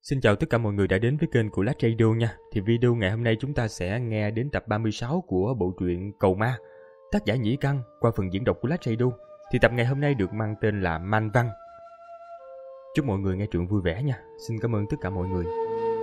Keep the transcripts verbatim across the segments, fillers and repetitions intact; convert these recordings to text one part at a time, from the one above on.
Xin chào tất cả mọi người đã đến với kênh của Lát Radio nha. Thì video ngày hôm nay chúng ta sẽ nghe đến tập ba mươi sáu của bộ truyện Cầu Ma, tác giả Nhĩ Căn qua phần diễn đọc của Lát Radio. Thì tập ngày hôm nay được mang tên là Man Văn. Chúc mọi người nghe truyện vui vẻ nha. Xin cảm ơn tất cả mọi người.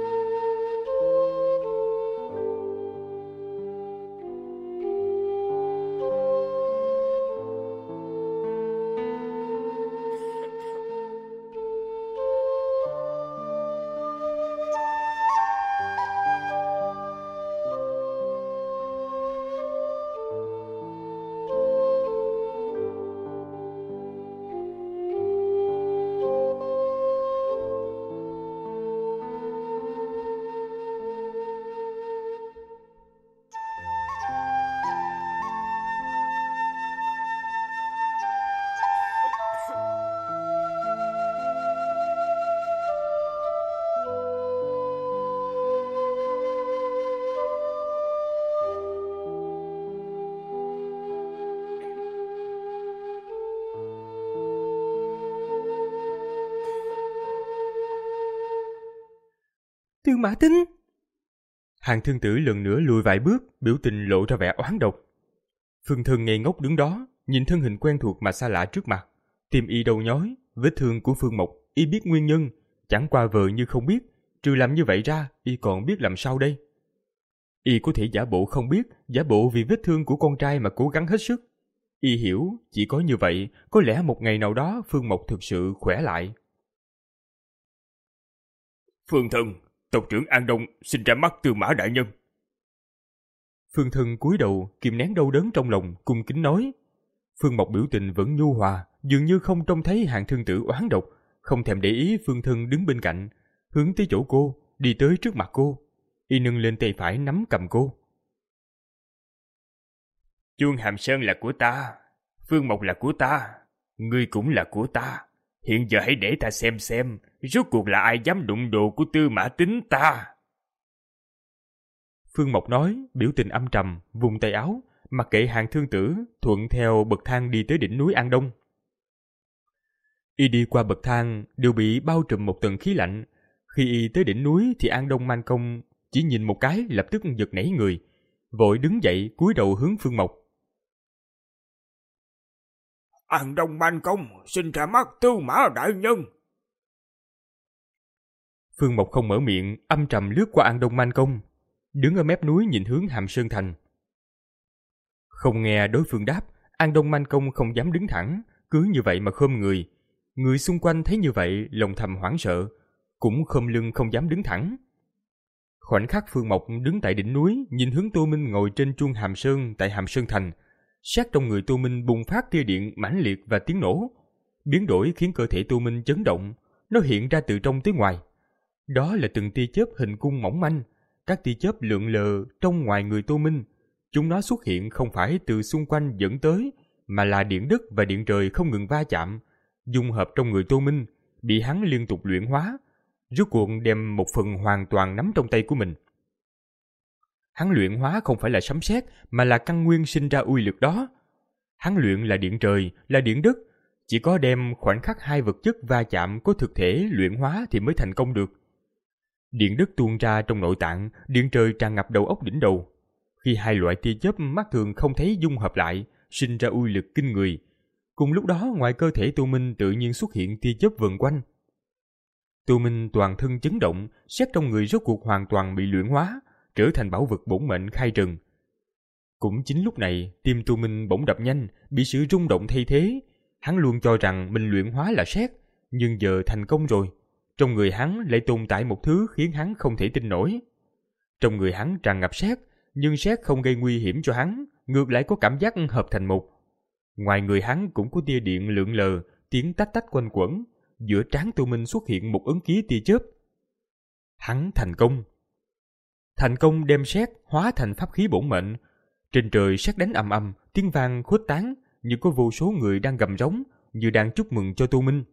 Tư Mã Tính! Hàng thương tử lần nữa lùi vài bước, biểu tình lộ ra vẻ oán độc. Phương Thân ngây ngốc đứng đó, nhìn thân hình quen thuộc mà xa lạ trước mặt. Tim y đau nhói, vết thương của Phương Mộc, y biết nguyên nhân, chẳng qua vờ như không biết. Trừ làm như vậy ra, y còn biết làm sao đây? Y có thể giả bộ không biết, giả bộ vì vết thương của con trai mà cố gắng hết sức. Y hiểu, chỉ có như vậy, có lẽ một ngày nào đó Phương Mộc thực sự khỏe lại. Phương Thân, tộc trưởng An Đông xin ra mắt Tư Mã đại nhân. Phương Thân cúi đầu, kìm nén đau đớn trong lòng, cung kính nói. Phương Mộc biểu tình vẫn nhu hòa, dường như không trông thấy Hàng thương tử oán độc, không thèm để ý Phương Thân đứng bên cạnh, hướng tới chỗ cô, đi tới trước mặt cô. Y nâng lên tay phải nắm cầm cô. Chuông Hàm Sơn là của ta, Phương Mộc là của ta, ngươi cũng là của ta. Hiện giờ hãy để ta xem xem, rốt cuộc là ai dám đụng đồ của Tư Mã Tính ta. Phương Mộc nói, biểu tình âm trầm, vùng tay áo, mặc kệ Hàng thương tử, thuận theo bậc thang đi tới đỉnh núi An Đông. Y đi qua bậc thang, đều bị bao trùm một tầng khí lạnh. Khi y tới đỉnh núi thì An Đông Man Công chỉ nhìn một cái lập tức giật nảy người, vội đứng dậy cúi đầu hướng Phương Mộc. An Đông Man Công xin ra mắt Tư Mã đại nhân. Phương Mộc không mở miệng, âm trầm lướt qua An Đông Man Công, đứng ở mép núi nhìn hướng Hàm Sơn Thành. Không nghe đối phương đáp, An Đông Man Công không dám đứng thẳng, cứ như vậy mà khom người. Người xung quanh thấy như vậy, lòng thầm hoảng sợ, cũng khom lưng không dám đứng thẳng. Khoảnh khắc Phương Mộc đứng tại đỉnh núi, nhìn hướng Tô Minh ngồi trên chuông Hàm Sơn tại Hàm Sơn Thành. Sát trong người Tô Minh bùng phát tia điện mãnh liệt và tiếng nổ, biến đổi khiến cơ thể Tô Minh chấn động, nó hiện ra từ trong tới ngoài. Đó là từng tia chớp hình cung mỏng manh, các tia chớp lượn lờ trong ngoài người Tô Minh. Chúng nó xuất hiện không phải từ xung quanh dẫn tới, mà là điện đất và điện trời không ngừng va chạm, dung hợp trong người Tô Minh, bị hắn liên tục luyện hóa, rốt cuộc đem một phần hoàn toàn nắm trong tay của mình. Hắn luyện hóa không phải là sấm sét, mà là căn nguyên sinh ra uy lực đó. Hắn luyện là điện trời, là điện đất, chỉ có đem khoảnh khắc hai vật chất va chạm có thực thể luyện hóa thì mới thành công được. Điện đất tuôn ra trong nội tạng, điện trời tràn ngập đầu óc đỉnh đầu. Khi hai loại tia chớp mắt thường không thấy dung hợp lại, sinh ra uy lực kinh người. Cùng lúc đó, ngoài cơ thể Tô Minh tự nhiên xuất hiện tia chớp vần quanh. Tô Minh toàn thân chấn động, sét trong người rốt cuộc hoàn toàn bị luyện hóa, trở thành bảo vật bổn mệnh khai trần. Cũng chính lúc này, tim Tô Minh bỗng đập nhanh, bị sự rung động thay thế. Hắn luôn cho rằng mình luyện hóa là sét, nhưng giờ thành công rồi. Trong người hắn lại tồn tại một thứ khiến hắn không thể tin nổi. Trong người hắn tràn ngập sét, nhưng sét không gây nguy hiểm cho hắn, ngược lại có cảm giác hợp thành một. Ngoài người hắn cũng có tia điện lượn lờ, tiếng tách tách quanh quẩn. Giữa trán Tô Minh xuất hiện một ấn ký tia chớp. Hắn thành công. Thành công đem sét hóa thành pháp khí bổn mệnh. Trên trời sét đánh ầm ầm, tiếng vang khuếch tán, như có vô số người đang gầm rống, như đang chúc mừng cho Tô Minh.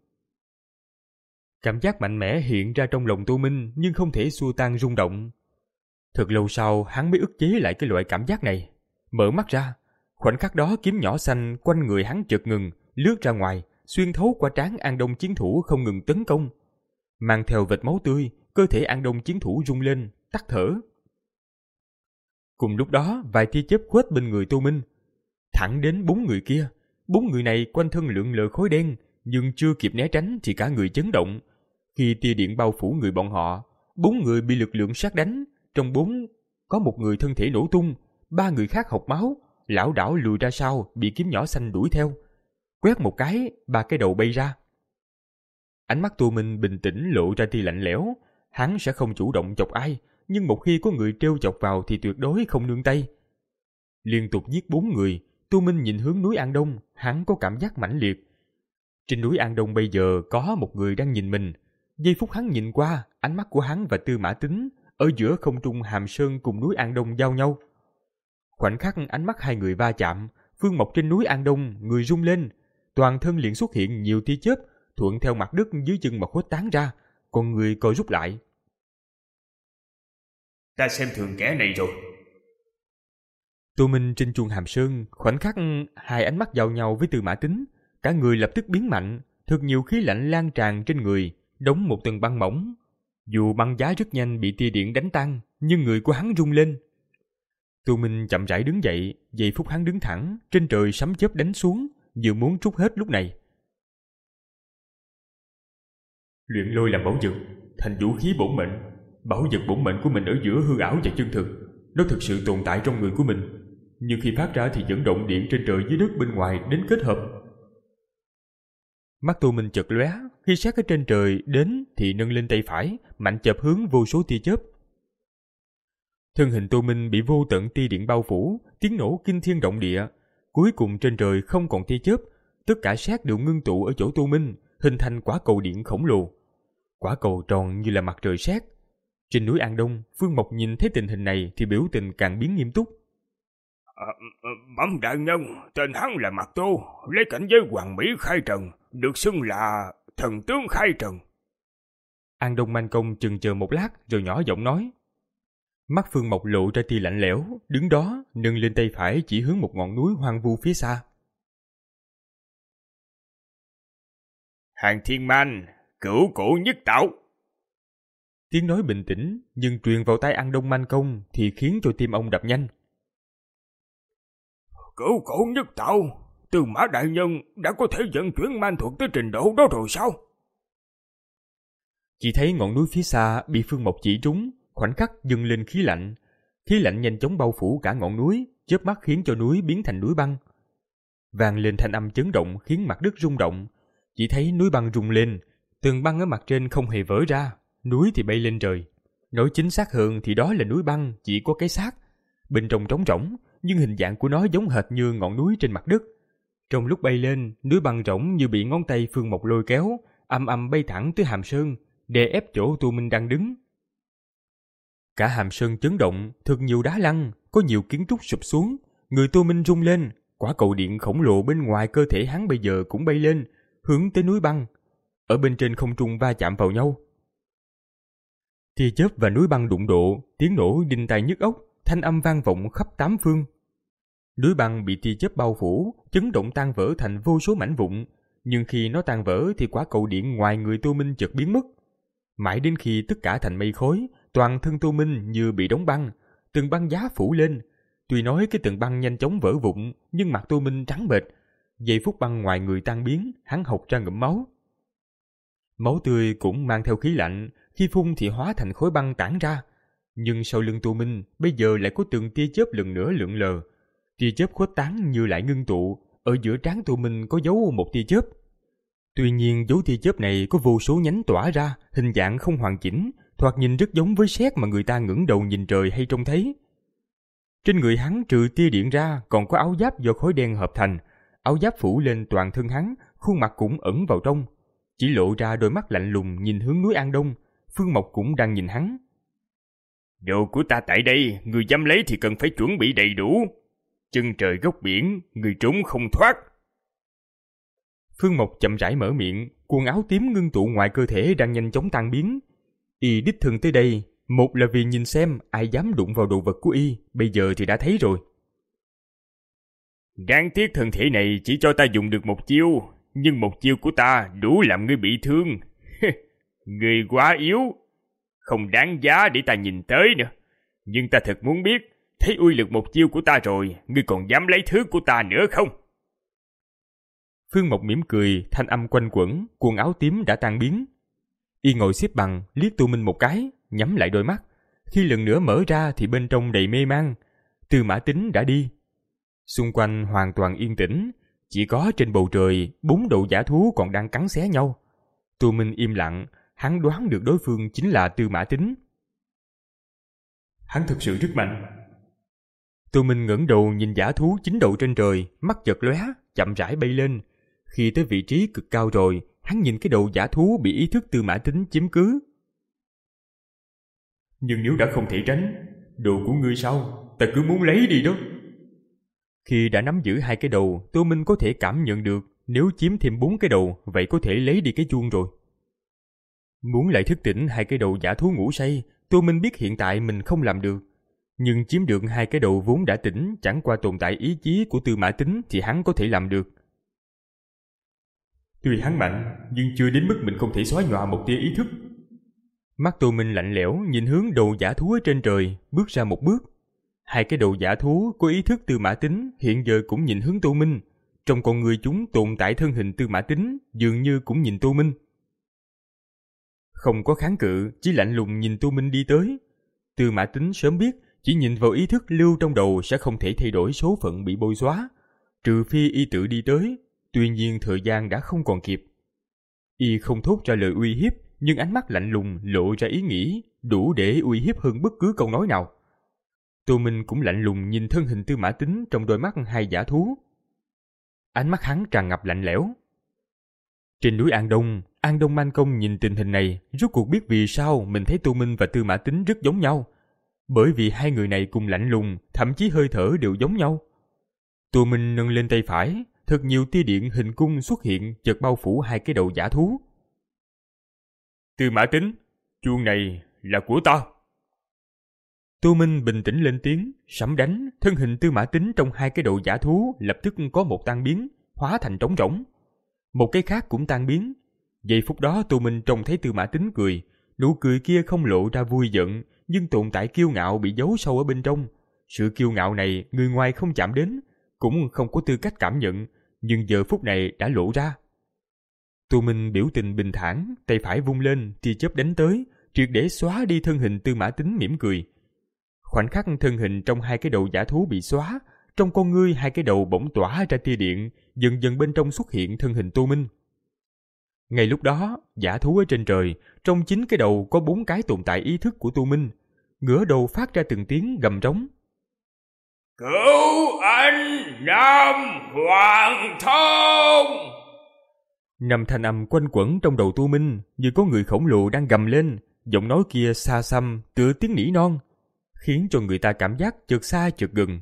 Cảm giác mạnh mẽ hiện ra trong lòng Tô Minh, nhưng không thể xua tan rung động. Thật lâu sau, hắn mới ức chế lại cái loại cảm giác này. Mở mắt ra, khoảnh khắc đó kiếm nhỏ xanh quanh người hắn chợt ngừng, lướt ra ngoài, xuyên thấu qua trán An Đông chiến thủ không ngừng tấn công. Mang theo vệt máu tươi, cơ thể An Đông chiến thủ rung lên, tắt thở. Cùng lúc đó, vài tia chớp khuếch bên người Tô Minh, thẳng đến bốn người kia. Bốn người này quanh thân lượn lờ khói đen, nhưng chưa kịp né tránh thì cả người chấn động. Khi tia điện bao phủ người bọn họ, bốn người bị lực lượng sát đánh. Trong bốn có một người thân thể nổ tung, ba người khác hộc máu, lảo đảo lùi ra sau, bị kiếm nhỏ xanh đuổi theo. Quét một cái, ba cái đầu bay ra. Ánh mắt Tô Minh bình tĩnh lộ ra tia lạnh lẽo. Hắn sẽ không chủ động chọc ai, nhưng một khi có người trêu chọc vào thì tuyệt đối không nương tay. Liên tục giết bốn người, Tô Minh nhìn hướng núi An Đông, hắn có cảm giác mãnh liệt. Trên núi An Đông bây giờ có một người đang nhìn mình. Giây phút hắn nhìn qua, ánh mắt của hắn và Tư Mã Tính ở giữa không trung Hàm Sơn cùng núi An Đông giao nhau. Khoảnh khắc ánh mắt hai người va chạm, Phương Mộc trên núi An Đông người rung lên, toàn thân liền xuất hiện nhiều tia chớp thuận theo mặt đất dưới chân mà khuếch tán ra, còn người co rút lại. Ta xem thường kẻ này rồi. Tô Minh trên chuông Hàm Sơn, khoảnh khắc hai ánh mắt giao nhau với Tư Mã Tính, cả người lập tức biến mạnh, thật nhiều khí lạnh lan tràn trên người, đóng một tầng băng mỏng. Dù băng giá rất nhanh bị tia điện đánh tan, nhưng người của hắn rung lên. Tô Minh chậm rãi đứng dậy, giây phút hắn đứng thẳng, trên trời sấm chớp đánh xuống, như muốn trút hết lúc này. Luyện lôi làm bảo vật, thành vũ khí bổn mệnh. Bảo vật bổn mệnh của mình ở giữa hư ảo và chân thực, nó thực sự tồn tại trong người của mình, nhưng khi phát ra thì dẫn động điện trên trời dưới đất bên ngoài đến kết hợp. Mắt Tô Minh chợt lóe, khi sát ở trên trời đến thì nâng lên tay phải, mạnh chộp hướng vô số tia chớp. Thân hình Tô Minh bị vô tận tia điện bao phủ, tiếng nổ kinh thiên động địa. Cuối cùng trên trời không còn tia chớp, tất cả sát đều ngưng tụ ở chỗ Tô Minh, hình thành quả cầu điện khổng lồ. Quả cầu tròn như là mặt trời sét. Trên núi An Đông, Phương Mộc nhìn thấy tình hình này thì biểu tình càng biến nghiêm túc. À, bẩm đại nhân, tên hắn là Mạc Tô, lấy cảnh giới hoàng mỹ khai trần, được xưng là thần tướng khai trần. An Đông Man Công chừng chờ một lát rồi nhỏ giọng nói. Mắt Phương Mộc lộ ra tia lạnh lẽo, đứng đó nâng lên tay phải chỉ hướng một ngọn núi hoang vu phía xa. Hàng Thiên Man, cửu cổ nhất tạo. Tiếng nói bình tĩnh nhưng truyền vào tai An Đông Man Công thì khiến cho tim ông đập nhanh. Cửu cổ nhất tạo, Tư Mã đại nhân đã có thể vận chuyển man thuật tới trình độ đó rồi sao? Chỉ thấy ngọn núi phía xa bị Phương Mộc chỉ trúng, khoảnh khắc dâng lên khí lạnh. Khí lạnh nhanh chóng bao phủ cả ngọn núi, chớp mắt khiến cho núi biến thành núi băng. Vang lên thanh âm chấn động khiến mặt đất rung động. Chỉ thấy núi băng rung lên, tường băng ở mặt trên không hề vỡ ra, núi thì bay lên trời. Nói chính xác hơn thì đó là núi băng chỉ có cái xác, bên trong trống rỗng, nhưng hình dạng của nó giống hệt như ngọn núi trên mặt đất. Trong lúc bay lên, núi băng rỗng như bị ngón tay Phương Mộc lôi kéo, âm âm bay thẳng tới Hàm Sơn, đè ép chỗ Tô Minh đang đứng. Cả Hàm Sơn chấn động, thật nhiều đá lăn, có nhiều kiến trúc sụp xuống, người Tô Minh rung lên, quả cầu điện khổng lồ bên ngoài cơ thể hắn bây giờ cũng bay lên, hướng tới núi băng, ở bên trên không trung va chạm vào nhau. Tia chớp và núi băng đụng độ, tiếng nổ đinh tai nhức óc, thanh âm vang vọng khắp tám phương. Núi băng bị tia chớp bao phủ, chấn động tan vỡ thành vô số mảnh vụn, nhưng khi nó tan vỡ thì quả cầu điện ngoài người Tô Minh chợt biến mất. Mãi đến khi tất cả thành mây khói, toàn thân Tô Minh như bị đóng băng, từng băng giá phủ lên. Tuy nói cái tầng băng nhanh chóng vỡ vụn, nhưng mặt Tô Minh trắng bệch. Giây phút băng ngoài người tan biến, hắn hộc ra ngụm máu. Máu tươi cũng mang theo khí lạnh, khi phun thì hóa thành khối băng tản ra. Nhưng sau lưng Tô Minh bây giờ lại có từng tia chớp lần nữa lượn lờ. Tia chớp khuếch tán như lại ngưng tụ, ở giữa trán Tô Minh có dấu một tia chớp. Tuy nhiên dấu tia chớp này có vô số nhánh tỏa ra, hình dạng không hoàn chỉnh, thoạt nhìn rất giống với sét mà người ta ngẩng đầu nhìn trời hay trông thấy. Trên người hắn trừ tia điện ra còn có áo giáp do khói đen hợp thành, áo giáp phủ lên toàn thân hắn, khuôn mặt cũng ẩn vào trong, chỉ lộ ra đôi mắt lạnh lùng nhìn hướng núi An Đông. Phương Mộc cũng đang nhìn hắn. Đồ của ta tại đây, người dám lấy thì cần phải chuẩn bị đầy đủ. Chân trời góc biển, người trốn không thoát. Phương Mộc chậm rãi mở miệng, quần áo tím ngưng tụ ngoài cơ thể đang nhanh chóng tan biến. Y đích thân tới đây, một là vì nhìn xem ai dám đụng vào đồ vật của y, bây giờ thì đã thấy rồi. Đáng tiếc thân thể này chỉ cho ta dùng được một chiêu, nhưng một chiêu của ta đủ làm ngươi bị thương. Ngươi quá yếu, không đáng giá để ta nhìn tới nữa. Nhưng ta thật muốn biết, thấy uy lực một chiêu của ta rồi, ngươi còn dám lấy thứ của ta nữa không? Phương Mộc mỉm cười, thanh âm quanh quẩn, quần áo tím đã tan biến. Y ngồi xếp bằng, liếc Tô Minh một cái, nhắm lại đôi mắt. Khi lần nữa mở ra thì bên trong đầy mê man. Tư Mã Tín đã đi. Xung quanh hoàn toàn yên tĩnh, chỉ có trên bầu trời bốn đầu dã thú còn đang cắn xé nhau. Tô Minh im lặng, hắn đoán được đối phương chính là Tư Mã Tín. Hắn thực sự rất mạnh. Tô Minh ngẩng đầu nhìn dã thú chín đầu trên trời, mắt chợt lóe, chậm rãi bay lên. Khi tới vị trí cực cao rồi, hắn nhìn cái đầu dã thú bị ý thức Tư Mã Tín chiếm cứ. Nhưng nếu đã không thể tránh, đồ của ngươi sao? Ta cứ muốn lấy đi đó. Khi đã nắm giữ hai cái đầu, Tô Minh có thể cảm nhận được nếu chiếm thêm bốn cái đầu, vậy có thể lấy đi cái chuông rồi. Muốn lại thức tỉnh hai cái đầu dã thú ngủ say, Tô Minh biết hiện tại mình không làm được. Nhưng chiếm được hai cái đầu vốn đã tỉnh, chẳng qua tồn tại ý chí của Tư Mã Tín thì hắn có thể làm được. Tuy hắn mạnh, nhưng chưa đến mức mình không thể xóa nhòa một tia ý thức. Mắt Tô Minh lạnh lẽo nhìn hướng đầu dã thú ở trên trời, bước ra một bước. Hai cái đầu dã thú có ý thức Tư Mã Tín hiện giờ cũng nhìn hướng Tô Minh. Trong con người chúng tồn tại thân hình Tư Mã Tín, dường như cũng nhìn Tô Minh. Không có kháng cự, chỉ lạnh lùng nhìn Tô Minh đi tới. Tư Mã Tín sớm biết, chỉ nhìn vào ý thức lưu trong đầu sẽ không thể thay đổi số phận bị bôi xóa, trừ phi y tự đi tới. Tuy nhiên thời gian đã không còn kịp. Y không thốt ra lời uy hiếp, nhưng ánh mắt lạnh lùng lộ ra ý nghĩ đủ để uy hiếp hơn bất cứ câu nói nào. Tô Minh cũng lạnh lùng nhìn thân hình Tư Mã Tín trong đôi mắt hai dã thú. Ánh mắt hắn tràn ngập lạnh lẽo. Trên núi An Đông, An Đông Man Công nhìn tình hình này, rốt cuộc biết vì sao mình thấy Tô Minh và Tư Mã Tín rất giống nhau. Bởi vì hai người này cùng lạnh lùng, thậm chí hơi thở đều giống nhau. Tô Minh nâng lên tay phải, thật nhiều tia điện hình cung xuất hiện chợt bao phủ hai cái đầu dã thú. Tư Mã Tín, chuông này là của ta. Tô Minh bình tĩnh lên tiếng, sấm đánh, thân hình Tư Mã Tín trong hai cái đầu dã thú lập tức có một tan biến, hóa thành trống rỗng. Một cái khác cũng tan biến. Giây phút đó Tô Minh trông thấy Tư Mã Tín cười, nụ cười kia không lộ ra vui giận, nhưng tồn tại kiêu ngạo bị giấu sâu ở bên trong. Sự kiêu ngạo này người ngoài không chạm đến, cũng không có tư cách cảm nhận, nhưng giờ phút này đã lộ ra. Tô Minh biểu tình bình thản, tay phải vung lên, tia chớp đánh tới, triệt để xóa đi thân hình Tư Mã Tín mỉm cười. Khoảnh khắc thân hình trong hai cái đầu dã thú bị xóa, trong con ngươi hai cái đầu bỗng tỏa ra tia điện, dần dần bên trong xuất hiện thân hình Tô Minh. Ngay lúc đó, dã thú ở trên trời, trong chín cái đầu có bốn cái tồn tại ý thức của Tô Minh, ngửa đầu phát ra từng tiếng gầm rống. Cứu anh Nam Hoàng Thông! Năm thanh âm quanh quẩn trong đầu Tô Minh, như có người khổng lồ đang gầm lên, giọng nói kia xa xăm, tựa tiếng nỉ non, khiến cho người ta cảm giác chợt xa chợt gần.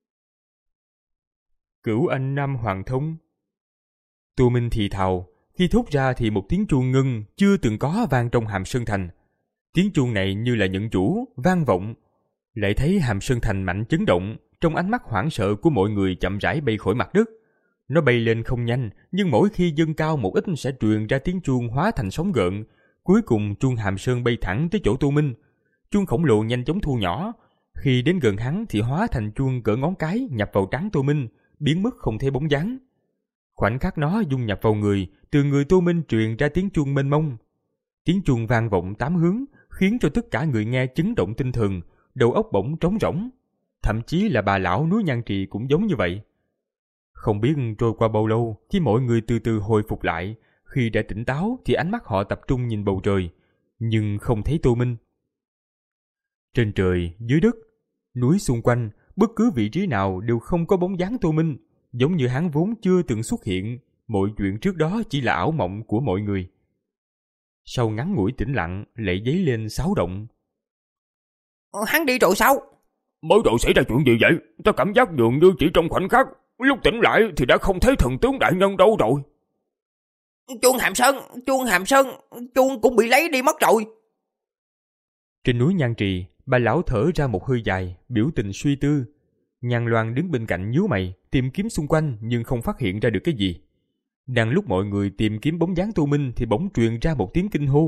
Cứu anh Nam Hoàng Thông. Tô Minh thì thào, khi thốt ra thì một tiếng chuông ngân chưa từng có vang trong Hàm Sơn Thành. Tiếng chuông này như là nhận chủ, vang vọng. Lại thấy Hàm Sơn Thành mạnh chấn động, trong ánh mắt hoảng sợ của mọi người chậm rãi bay khỏi mặt đất. Nó bay lên không nhanh, nhưng mỗi khi dâng cao một ít sẽ truyền ra tiếng chuông hóa thành sóng gợn. Cuối cùng chuông Hàm Sơn bay thẳng tới chỗ Tô Minh. Chuông khổng lồ nhanh chóng thu nhỏ. Khi đến gần hắn thì hóa thành chuông cỡ ngón cái nhập vào trán Tô Minh, biến mất không thấy bóng dáng. Khoảnh khắc nó dung nhập vào người, từ người Tô Minh truyền ra tiếng chuông mênh mông. Tiếng chuông vang vọng tám hướng, khiến cho tất cả người nghe chấn động tinh thần, đầu óc bỗng trống rỗng. Thậm chí là bà lão núi Nhan Trì cũng giống như vậy. Không biết trôi qua bao lâu, khi mọi người từ từ hồi phục lại, khi đã tỉnh táo thì ánh mắt họ tập trung nhìn bầu trời, nhưng không thấy Tô Minh. Trên trời, dưới đất, núi xung quanh, bất cứ vị trí nào đều không có bóng dáng Tô Minh, giống như hắn vốn chưa từng xuất hiện, mọi chuyện trước đó chỉ là ảo mộng của mọi người. Sau ngắn ngủi tĩnh lặng, lại dấy lên xáo động. Hắn đi rồi sao? Mới đầu xảy ra chuyện gì vậy? Ta cảm giác dường như chỉ trong khoảnh khắc, lúc tỉnh lại thì đã không thấy thần tướng đại nhân đâu rồi. Chuông Hàm Sơn, chuông Hàm Sơn, chuông cũng bị lấy đi mất rồi. Trên núi Nhan Trì, bà lão thở ra một hơi dài, biểu tình suy tư. Nhan Loan đứng bên cạnh nhíu mày, tìm kiếm xung quanh nhưng không phát hiện ra được cái gì. Đang lúc mọi người tìm kiếm bóng dáng Tô Minh thì bỗng truyền ra một tiếng kinh hô.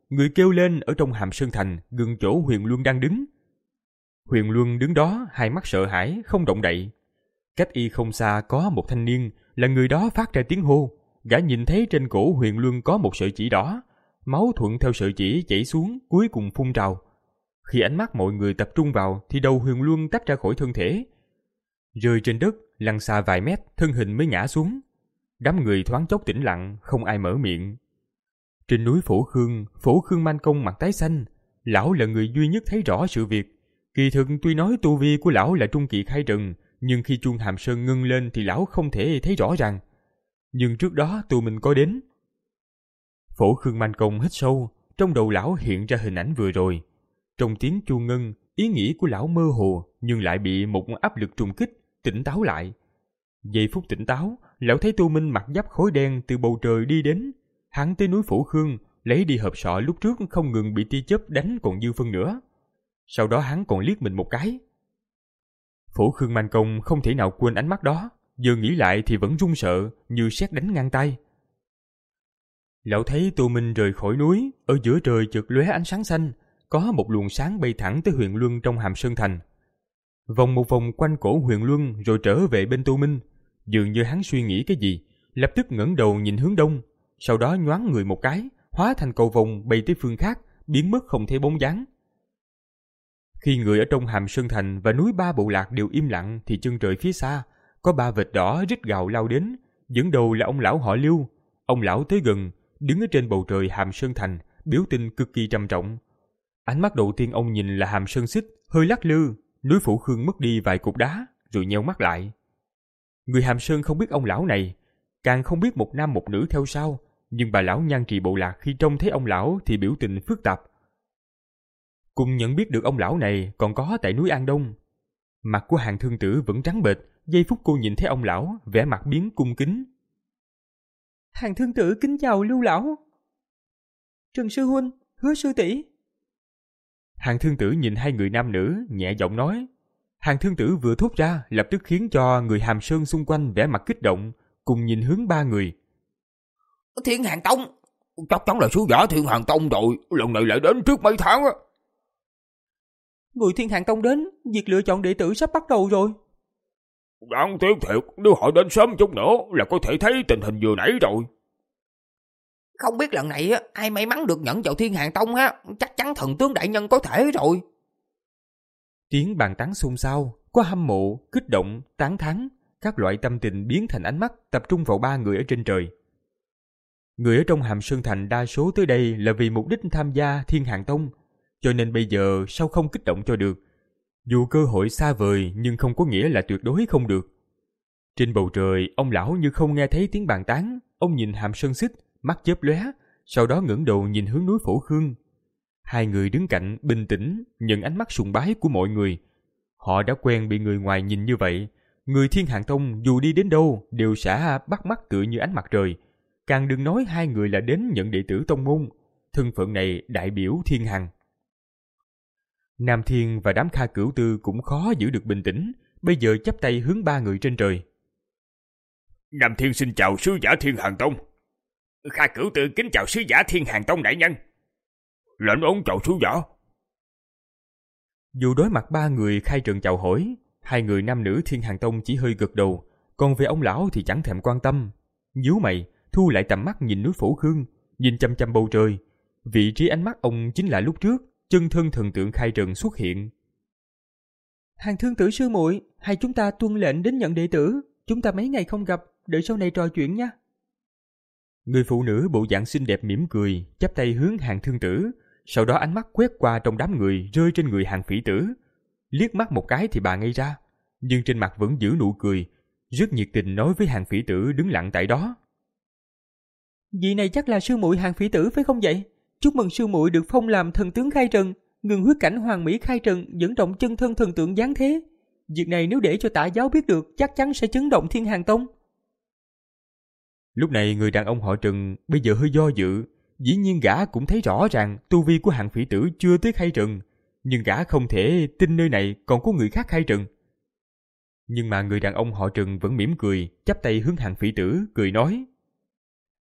người kêu lên ở trong Hàm Sơn Thành gần chỗ Huyền Luân đang đứng. Huyền Luân đứng đó, hai mắt sợ hãi, không động đậy. Cách y không xa có một thanh niên, là người đó phát ra tiếng hô. Gã nhìn thấy trên cổ Huyền Luân có một sợi chỉ đỏ, máu thuận theo sợi chỉ chảy xuống, cuối cùng phun trào. Khi ánh mắt mọi người tập trung vào, thì đầu Huyền Luân tách ra khỏi thân thể, rơi trên đất, lăn xa vài mét, thân hình mới ngã xuống. Đám người thoáng chốc tĩnh lặng, không ai mở miệng. Trên núi Phổ Khương, Phổ Khương Man Công mặt tái xanh. Lão là người duy nhất thấy rõ sự việc. Kỳ thực tuy nói tu vi của lão là trung kỳ khai trần, nhưng khi chuông Hàm Sơn ngưng lên thì lão không thể thấy rõ ràng. Nhưng trước đó tụi mình có đến. Phổ Khương Man Công hít sâu, trong đầu lão hiện ra hình ảnh vừa rồi. Trong tiếng chuông ngân, ý nghĩ của lão mơ hồ, nhưng lại bị một áp lực trùng kích, tỉnh táo lại. Giây phút tỉnh táo, lão thấy Tô Minh mặc giáp khói đen từ bầu trời đi đến. Hắn tới núi Phổ Khương, lấy đi hộp sọ lúc trước không ngừng bị tia chớp đánh còn dư phân nữa. Sau đó hắn còn liếc mình một cái. Phổ Khương Man Công không thể nào quên ánh mắt đó, giờ nghĩ lại thì vẫn run sợ, như sét đánh ngang tay. Lão thấy Tô Minh rời khỏi núi, ở giữa trời chợt lóe ánh sáng xanh, có một luồng sáng bay thẳng tới Huyền Luân trong Hàm Sơn Thành. Vòng một vòng quanh cổ Huyền Luân rồi trở về bên Tô Minh, dường như hắn suy nghĩ cái gì, lập tức ngẩng đầu nhìn hướng đông, sau đó nhoáng người một cái, hóa thành cầu vồng bay tới phương khác, biến mất không thấy bóng dáng. Khi người ở trong Hàm Sơn Thành và núi Ba Bộ Lạc đều im lặng thì chân trời phía xa có ba vệt đỏ rít gào lao đến, dẫn đầu là ông lão họ Lưu. Ông lão tới gần, đứng ở trên bầu trời Hàm Sơn Thành, biểu tình cực kỳ trầm trọng. Ánh mắt đầu tiên ông nhìn là Hàm Sơn Xích hơi lắc lư, núi Phổ Khương mất đi vài cục đá, rồi nheo mắt lại. Người Hàm Sơn không biết ông lão này, càng không biết một nam một nữ theo sau, nhưng bà lão Nhan Trì Bộ Lạc khi trông thấy ông lão thì biểu tình phức tạp. Cùng nhận biết được ông lão này còn có tại núi An Đông. Mặt của Hàn Thương Tử vẫn trắng bệch, giây phút cô nhìn thấy ông lão, vẻ mặt biến cung kính. Hàn Thương Tử kính chào Lưu lão. Trần sư huynh, Hứa sư tỷ. Hàn Thương Tử nhìn hai người nam nữ, nhẹ giọng nói. Hàn Thương Tử vừa thốt ra, lập tức khiến cho người Hàm Sơn xung quanh vẻ mặt kích động, cùng nhìn hướng ba người. Thiên Hàn Tông, chắc chắn là sứ giả Thiên Hàn Tông rồi, lần này lại đến trước mấy tháng á. Người Thiên Hàn Tông đến, việc lựa chọn đệ tử sắp bắt đầu rồi. Đáng tiếc thiệt, nếu họ đến sớm chút nữa là có thể thấy tình hình vừa nãy rồi. Không biết lần này ai may mắn được nhận vào Thiên Hàn Tông á, chắc chắn thần tướng đại nhân có thể rồi. Tiếng bàn tán xôn xao, có hâm mộ, kích động, tán thán, các loại tâm tình biến thành ánh mắt tập trung vào ba người ở trên trời. Người ở trong Hàm Sơn Thành đa số tới đây là vì mục đích tham gia Thiên Hàn Tông, cho nên bây giờ sao không kích động cho được. Dù cơ hội xa vời nhưng không có nghĩa là tuyệt đối không được. Trên bầu trời, ông lão như không nghe thấy tiếng bàn tán, ông nhìn Hàm Sơn Xích, mắt chớp lóe, sau đó ngẩng đầu nhìn hướng núi Phổ Khương. Hai người đứng cạnh bình tĩnh, nhận ánh mắt sùng bái của mọi người. Họ đã quen bị người ngoài nhìn như vậy. Người Thiên Hàn Tông dù đi đến đâu đều sẽ bắt mắt tựa như ánh mặt trời. Càng đừng nói hai người là đến nhận đệ tử tông môn. Thân phận này đại biểu Thiên Hàn. Nam Thiên và đám Kha Cửu Tư cũng khó giữ được bình tĩnh, bây giờ chắp tay hướng ba người trên trời. Nam Thiên xin chào sứ giả Thiên Hàn Tông. Kha Cửu Tư kính chào sứ giả Thiên Hàn Tông đại nhân. Lệnh ống chào sứ giả. Dù đối mặt ba người khai trần chào hỏi, hai người nam nữ Thiên Hàn Tông chỉ hơi gật đầu, còn về ông lão thì chẳng thèm quan tâm. Nhíu mày, thu lại tầm mắt nhìn núi Phổ Khương, nhìn chăm chăm bầu trời. Vị trí ánh mắt ông chính là lúc trước chân thân thần tượng khai trần xuất hiện. Hàn Thương Tử sư muội, hai chúng ta tuân lệnh đến nhận đệ tử. Chúng ta mấy ngày không gặp, đợi sau này trò chuyện nha. Người phụ nữ bộ dạng xinh đẹp mỉm cười, chắp tay hướng Hàn Thương Tử, sau đó ánh mắt quét qua trong đám người rơi trên người Hàn Phỉ Tử. Liếc mắt một cái thì bà ngây ra, nhưng trên mặt vẫn giữ nụ cười, rất nhiệt tình nói với Hàn Phỉ Tử đứng lặng tại đó. Vị này chắc là sư muội Hàn Phỉ Tử phải không vậy? Chúc mừng sư muội được phong làm thần tướng khai trần, ngừng huyết cảnh hoàng mỹ khai trần, dẫn động chân thân thần tượng giáng thế. Việc này nếu để cho Tả giáo biết được, chắc chắn sẽ chấn động Thiên Hàn Tông. Lúc này người đàn ông họ Trần bây giờ hơi do dự. Dĩ nhiên gã cũng thấy rõ ràng tu vi của Hàn Phỉ Tử chưa tới khai trần, nhưng gã không thể tin nơi này còn có người khác khai trần. Nhưng mà người đàn ông họ Trần vẫn mỉm cười, chắp tay hướng Hàn Phỉ Tử, cười nói.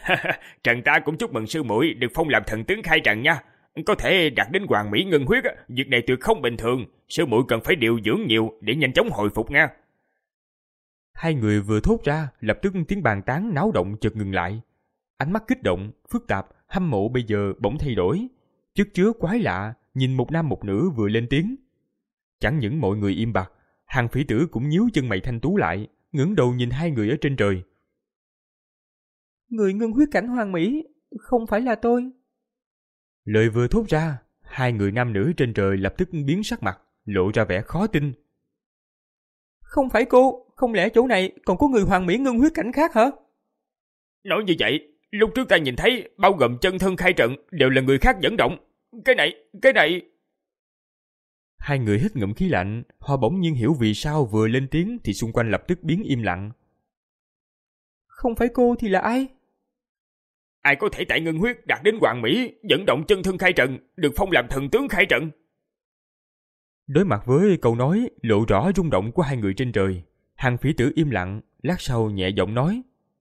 Trần ta cũng chúc mừng sư muội được phong làm thần tướng khai trần nha. Có thể đạt đến hoàng mỹ ngân huyết, việc này tuyệt không bình thường. Sư muội cần phải điều dưỡng nhiều để nhanh chóng hồi phục nha. Hai người vừa thốt ra, lập tức tiếng bàn tán náo động chợt ngừng lại. Ánh mắt kích động, phức tạp, hâm mộ bây giờ bỗng thay đổi. Chất chứa quái lạ, nhìn một nam một nữ vừa lên tiếng. Chẳng những mọi người im bặt, Hàng Phỉ Tử cũng nhíu chân mày thanh tú lại, ngẩng đầu nhìn hai người ở trên trời. Người ngưng huyết cảnh hoàng mỹ, không phải là tôi. Lời vừa thốt ra, hai người nam nữ trên trời lập tức biến sắc mặt, lộ ra vẻ khó tin. Không phải cô, không lẽ chỗ này còn có người hoàng mỹ ngưng huyết cảnh khác hả? Nói như vậy, lúc trước ta nhìn thấy bao gồm chân thân khai trận đều là người khác dẫn động. Cái này, cái này... Hai người hít ngụm khí lạnh, họ bỗng nhiên hiểu vì sao vừa lên tiếng thì xung quanh lập tức biến im lặng. Không phải cô thì là ai? Ai có thể tại ngân huyết đạt đến hoàng mỹ, dẫn động chân thân khai trận, được phong làm thần tướng khai trận? Đối mặt với câu nói lộ rõ rung động của hai người trên trời, Hàng Phỉ Tử im lặng, lát sau nhẹ giọng nói.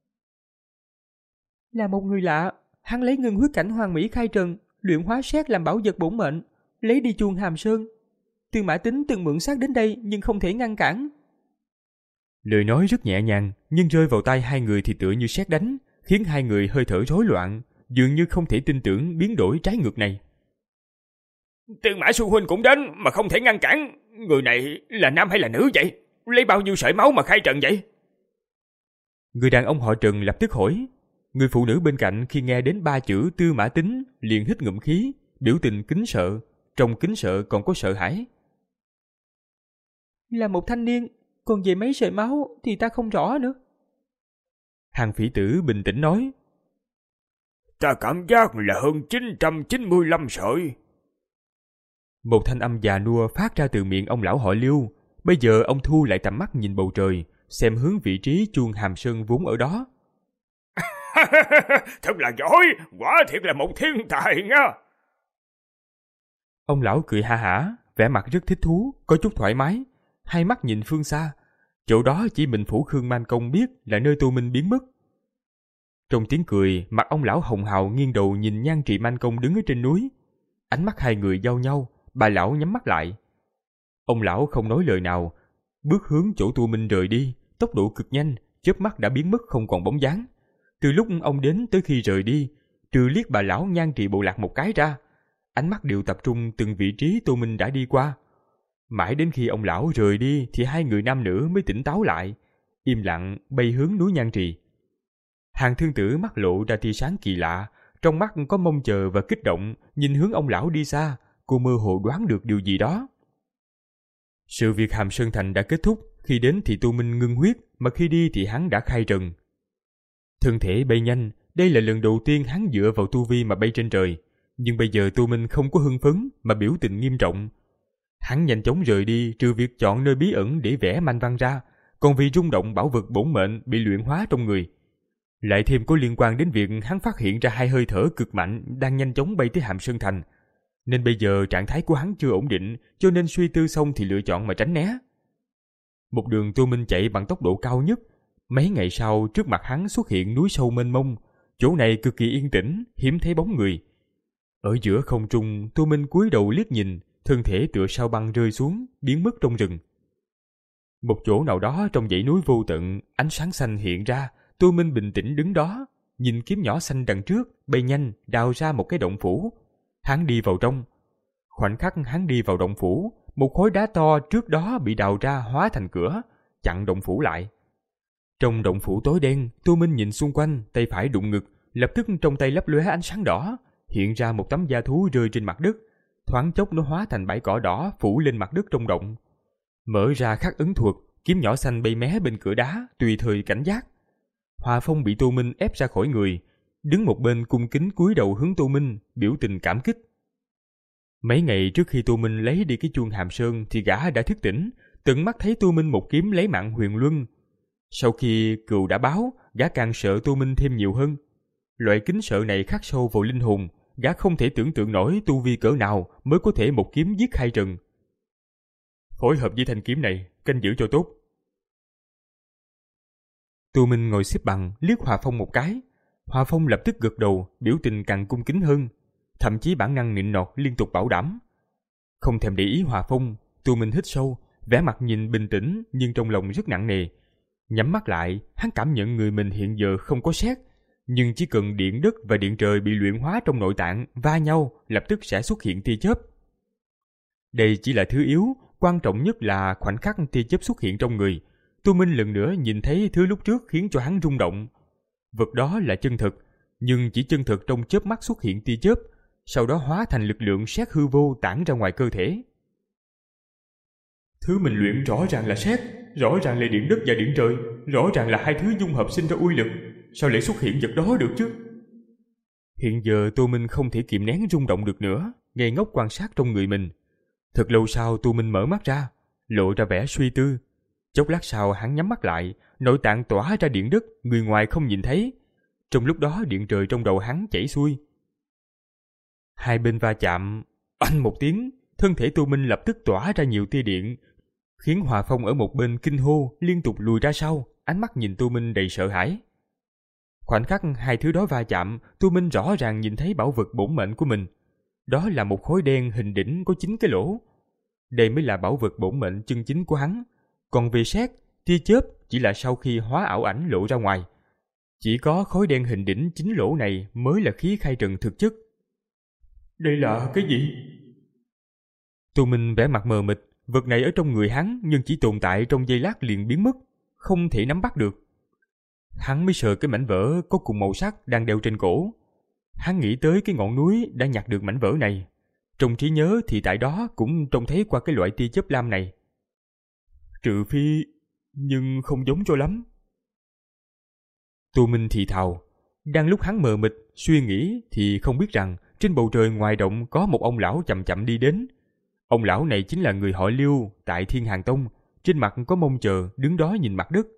Là một người lạ, hắn lấy ngưng huyết cảnh hoàng mỹ khai trần, luyện hóa sét làm bảo vật bổn mệnh, lấy đi chuông Hàm Sơn. Tư Mã Tính từng mượn xác đến đây nhưng không thể ngăn cản. Lời nói rất nhẹ nhàng, nhưng rơi vào tai hai người thì tựa như sét đánh, khiến hai người hơi thở rối loạn, dường như không thể tin tưởng biến đổi trái ngược này. Tư Mã sư huynh cũng đến mà không thể ngăn cản. Người này là nam hay là nữ vậy? Lấy bao nhiêu sợi máu mà khai trận vậy? Người đàn ông họ Trần lập tức hỏi. Người phụ nữ bên cạnh khi nghe đến ba chữ Tư Mã Tính liền hít ngụm khí, biểu tình kính sợ, trong kính sợ còn có sợ hãi. Là một thanh niên, còn về mấy sợi máu thì ta không rõ nữa. Hàng Phỉ Tử bình tĩnh nói. Ta cảm giác là hơn chín trăm chín mươi lăm sợi. Một thanh âm già nua phát ra từ miệng ông lão họ Lưu. Bây giờ ông thu lại tầm mắt nhìn bầu trời, xem hướng vị trí chuông Hàm Sơn vốn ở đó. Thật là giỏi, quả thiệt là một thiên tài nha. Ông lão cười ha hả, vẻ mặt rất thích thú, có chút thoải mái, hai mắt nhìn phương xa. Chỗ đó chỉ mình phủ Khương Man Công biết là nơi Tô Minh biến mất. Trong tiếng cười, mặt ông lão hồng hào nghiêng đầu nhìn Nhan Trị Man Công đứng ở trên núi. Ánh mắt hai người giao nhau, bà lão nhắm mắt lại. Ông lão không nói lời nào, bước hướng chỗ Tô Minh rời đi, tốc độ cực nhanh, chớp mắt đã biến mất không còn bóng dáng. Từ lúc ông đến tới khi rời đi, trừ liếc bà lão Nhan Trị bộ lạc một cái ra, ánh mắt đều tập trung từng vị trí Tô Minh đã đi qua. Mãi đến khi ông lão rời đi thì hai người nam nữ mới tỉnh táo lại, im lặng bay hướng núi Nhan Trì. Hàng Thương Tử mắt lộ ra tia sáng kỳ lạ, trong mắt có mong chờ và kích động, nhìn hướng ông lão đi xa, cô mơ hồ đoán được điều gì đó. Sự việc Hàm Sơn Thành đã kết thúc, khi đến thì Tô Minh ngưng huyết, mà khi đi thì hắn đã khai trần. Thân thể bay nhanh, đây là lần đầu tiên hắn dựa vào tu vi mà bay trên trời, nhưng bây giờ Tô Minh không có hưng phấn mà biểu tình nghiêm trọng. Hắn nhanh chóng rời đi, trừ việc chọn nơi bí ẩn để vẽ manh văn ra, còn vì rung động bảo vật bổn mệnh bị luyện hóa trong người. Lại thêm có liên quan đến việc hắn phát hiện ra hai hơi thở cực mạnh đang nhanh chóng bay tới Hàm Sơn Thành, nên bây giờ trạng thái của hắn chưa ổn định, cho nên suy tư xong thì lựa chọn mà tránh né. Một đường Tô Minh chạy bằng tốc độ cao nhất. Mấy ngày sau, trước mặt hắn xuất hiện núi sâu mênh mông, chỗ này cực kỳ yên tĩnh, hiếm thấy bóng người. Ở giữa không trung, Tô Minh cúi đầu liếc nhìn, thân thể tựa sao băng rơi xuống, biến mất trong rừng. Một chỗ nào đó trong dãy núi vô tận, ánh sáng xanh hiện ra. Tô Minh bình tĩnh đứng đó, nhìn kiếm nhỏ xanh đằng trước, bay nhanh, đào ra một cái động phủ. Hắn đi vào trong. Khoảnh khắc hắn đi vào động phủ, một khối đá to trước đó bị đào ra hóa thành cửa, chặn động phủ lại. Trong động phủ tối đen, Tô Minh nhìn xung quanh, tay phải đụng ngực, lập tức trong tay lấp lóe ánh sáng đỏ, hiện ra một tấm da thú rơi trên mặt đất, thoáng chốc nó hóa thành bãi cỏ đỏ phủ lên mặt đất trong động. Mở ra khắc ấn thuật, kiếm nhỏ xanh bay mé bên cửa đá, tùy thời cảnh giác. Hòa Phong bị Tô Minh ép ra khỏi người, đứng một bên cung kính cúi đầu hướng Tô Minh, biểu tình cảm kích. Mấy ngày trước khi Tô Minh lấy đi cái chuông Hàm Sơn thì gã đã thức tỉnh, tận mắt thấy Tô Minh một kiếm lấy mạng Huyền Luân. Sau khi cừu đã báo, gã càng sợ Tô Minh thêm nhiều hơn. Loại kính sợ này khắc sâu vào linh hồn, gã không thể tưởng tượng nổi tu vi cỡ nào mới có thể một kiếm giết hai trần. Phối hợp với thanh kiếm này, canh giữ cho tốt. Tô Minh ngồi xếp bằng, liếc Hòa Phong một cái. Hòa Phong lập tức gật đầu, biểu tình càng cung kính hơn, thậm chí bản năng nịnh nọt liên tục bảo đảm. Không thèm để ý Hòa Phong, Tô Minh hít sâu, vẻ mặt nhìn bình tĩnh nhưng trong lòng rất nặng nề. Nhắm mắt lại, hắn cảm nhận người mình hiện giờ không có sét, nhưng chỉ cần điện đất và điện trời bị luyện hóa trong nội tạng va nhau, lập tức sẽ xuất hiện tia chớp. Đây chỉ là thứ yếu, quan trọng nhất là khoảnh khắc tia chớp xuất hiện trong người. Tô Minh lần nữa nhìn thấy thứ lúc trước khiến cho hắn rung động. Vật đó là chân thực, nhưng chỉ chân thực trong chớp mắt xuất hiện tia chớp, sau đó hóa thành lực lượng sét hư vô tản ra ngoài cơ thể. Thứ mình luyện rõ ràng là sét, rõ ràng là điện đất và điện trời, rõ ràng là hai thứ dung hợp sinh ra uy lực, sao lại xuất hiện vật đó được chứ? Hiện giờ Tô Minh không thể kiềm nén rung động được nữa, ngây ngốc quan sát trong người mình. Thật lâu sau Tô Minh mở mắt ra, lộ ra vẻ suy tư. Chốc lát sau hắn nhắm mắt lại, nội tạng tỏa ra điện đất, người ngoài không nhìn thấy. Trong lúc đó điện trời trong đầu hắn chảy xuôi. Hai bên va chạm, oanh một tiếng, thân thể Tô Minh lập tức tỏa ra nhiều tia điện, khiến Hòa Phong ở một bên kinh hô liên tục lùi ra sau, ánh mắt nhìn Tô Minh đầy sợ hãi. Khoảnh khắc hai thứ đó va chạm, Tô Minh rõ ràng nhìn thấy bảo vật bổn mệnh của mình. Đó là một khối đen hình đỉnh có chín cái lỗ. Đây mới là bảo vật bổn mệnh chân chính của hắn. Còn về sét, tia chớp chỉ là sau khi hóa ảo ảnh lộ ra ngoài. Chỉ có khối đen hình đỉnh chín lỗ này mới là khí khai trần thực chất. Đây là cái gì? Tô Minh vẻ mặt mờ mịt, vật này ở trong người hắn nhưng chỉ tồn tại trong giây lát liền biến mất, không thể nắm bắt được. Hắn mới sờ cái mảnh vỡ có cùng màu sắc đang đeo trên cổ. Hắn nghĩ tới cái ngọn núi đã nhặt được mảnh vỡ này. Trong trí nhớ thì tại đó cũng trông thấy qua cái loại tia chớp lam này. Trừ phi, nhưng không giống cho lắm. Tô Minh thì thào. Đang lúc hắn mờ mịt, suy nghĩ thì không biết rằng trên bầu trời ngoài động có một ông lão chậm chậm đi đến. Ông lão này chính là người họ Lưu tại Thiên Hàn Tông, trên mặt có mông chờ, đứng đó nhìn mặt đất.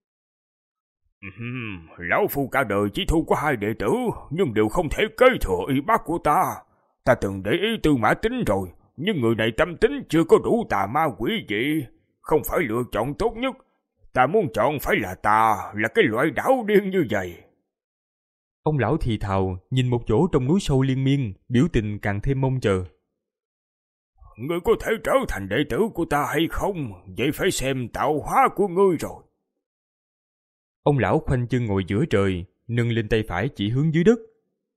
Uhm, lão phu cả đời chỉ thu có hai đệ tử, nhưng đều không thể kế thừa y bác của ta. Ta từng để ý Tư Mã Tính rồi, nhưng người này tâm tính chưa có đủ tà ma quỷ dị, không phải lựa chọn tốt nhất. Ta muốn chọn phải là ta, là cái loại đảo điên như vậy. Ông lão thì thào, nhìn một chỗ trong núi sâu liên miên, biểu tình càng thêm mong chờ. Ngươi có thể trở thành đệ tử của ta hay không, vậy phải xem tạo hóa của ngươi rồi. Ông lão khoanh chân ngồi giữa trời, nâng lên tay phải chỉ hướng dưới đất.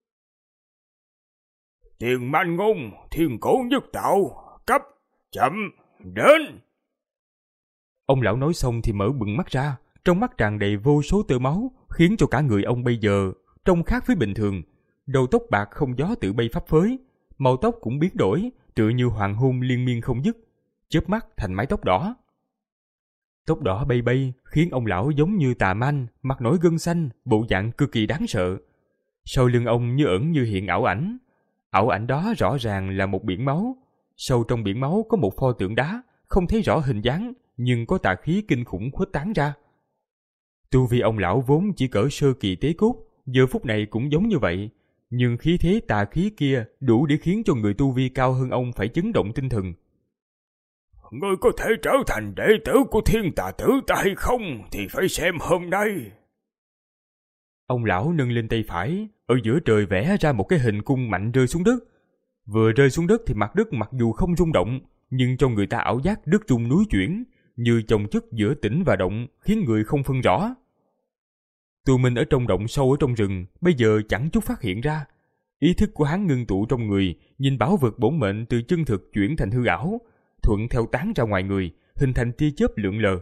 Tiền man ngôn, thiên cổ nhất tạo, cấp, chậm, đến. Ông lão nói xong thì mở bừng mắt ra, trong mắt tràn đầy vô số tơ máu, khiến cho cả người ông bây giờ trông khác với bình thường. Đầu tóc bạc không gió tự bay phấp phới, màu tóc cũng biến đổi, tựa như hoàng hôn liên miên không dứt, chớp mắt thành mái tóc đỏ. Tóc đỏ bay bay khiến ông lão giống như tà manh, mặt nổi gân xanh, bộ dạng cực kỳ đáng sợ. Sau lưng ông như ẩn như hiện ảo ảnh. Ảo ảnh đó rõ ràng là một biển máu. Sâu trong biển máu có một pho tượng đá, không thấy rõ hình dáng, nhưng có tà khí kinh khủng khuếch tán ra. Tu vi ông lão vốn chỉ cỡ sơ kỳ tế cốt, giờ phút này cũng giống như vậy. Nhưng khí thế tà khí kia đủ để khiến cho người tu vi cao hơn ông phải chấn động tinh thần. Ngươi có thể trở thành đệ tử của Thiên Tà Tử ta hay không thì phải xem hôm nay. Ông lão nâng lên tay phải, ở giữa trời vẽ ra một cái hình cung mạnh rơi xuống đất. Vừa rơi xuống đất thì mặt đất mặc dù không rung động, nhưng cho người ta ảo giác đất rung núi chuyển, như chồng chất giữa tĩnh và động, khiến người không phân rõ. Tụi mình ở trong động sâu ở trong rừng, bây giờ chẳng chút phát hiện ra. Ý thức của hắn ngưng tụ trong người, nhìn bảo vật bổn mệnh từ chân thực chuyển thành hư ảo, thuận theo tán ra ngoài người, hình thành tia chớp lượn lờ.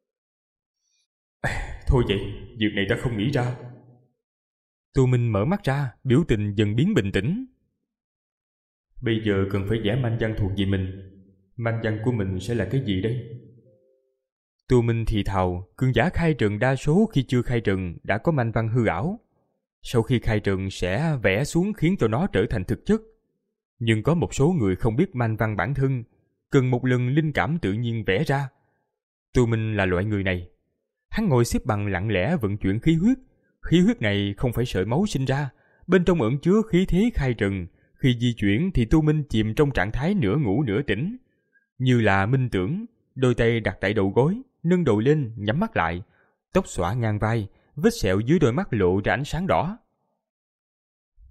Thôi vậy, việc này ta không nghĩ ra. Tô Minh mở mắt ra, biểu tình dần biến bình tĩnh. Bây giờ cần phải vẽ manh văn thuộc về mình. Manh văn của mình sẽ là cái gì đây? Tô Minh thì thào, cường giả khai trần đa số khi chưa khai trần đã có manh văn hư ảo. Sau khi khai trần sẽ vẽ xuống khiến cho nó trở thành thực chất. Nhưng có một số người không biết manh văn bản thân, cần một lần linh cảm tự nhiên vẽ ra. Tô Minh là loại người này. Hắn ngồi xếp bằng lặng lẽ vận chuyển khí huyết. Khí huyết này không phải sợi máu sinh ra, bên trong ẩn chứa khí thế khai trần. Khi di chuyển thì Tô Minh chìm trong trạng thái nửa ngủ nửa tỉnh. Như là minh tưởng, đôi tay đặt tại đầu gối, nâng đầu lên, nhắm mắt lại. Tóc xõa ngang vai, vết sẹo dưới đôi mắt lộ ra ánh sáng đỏ.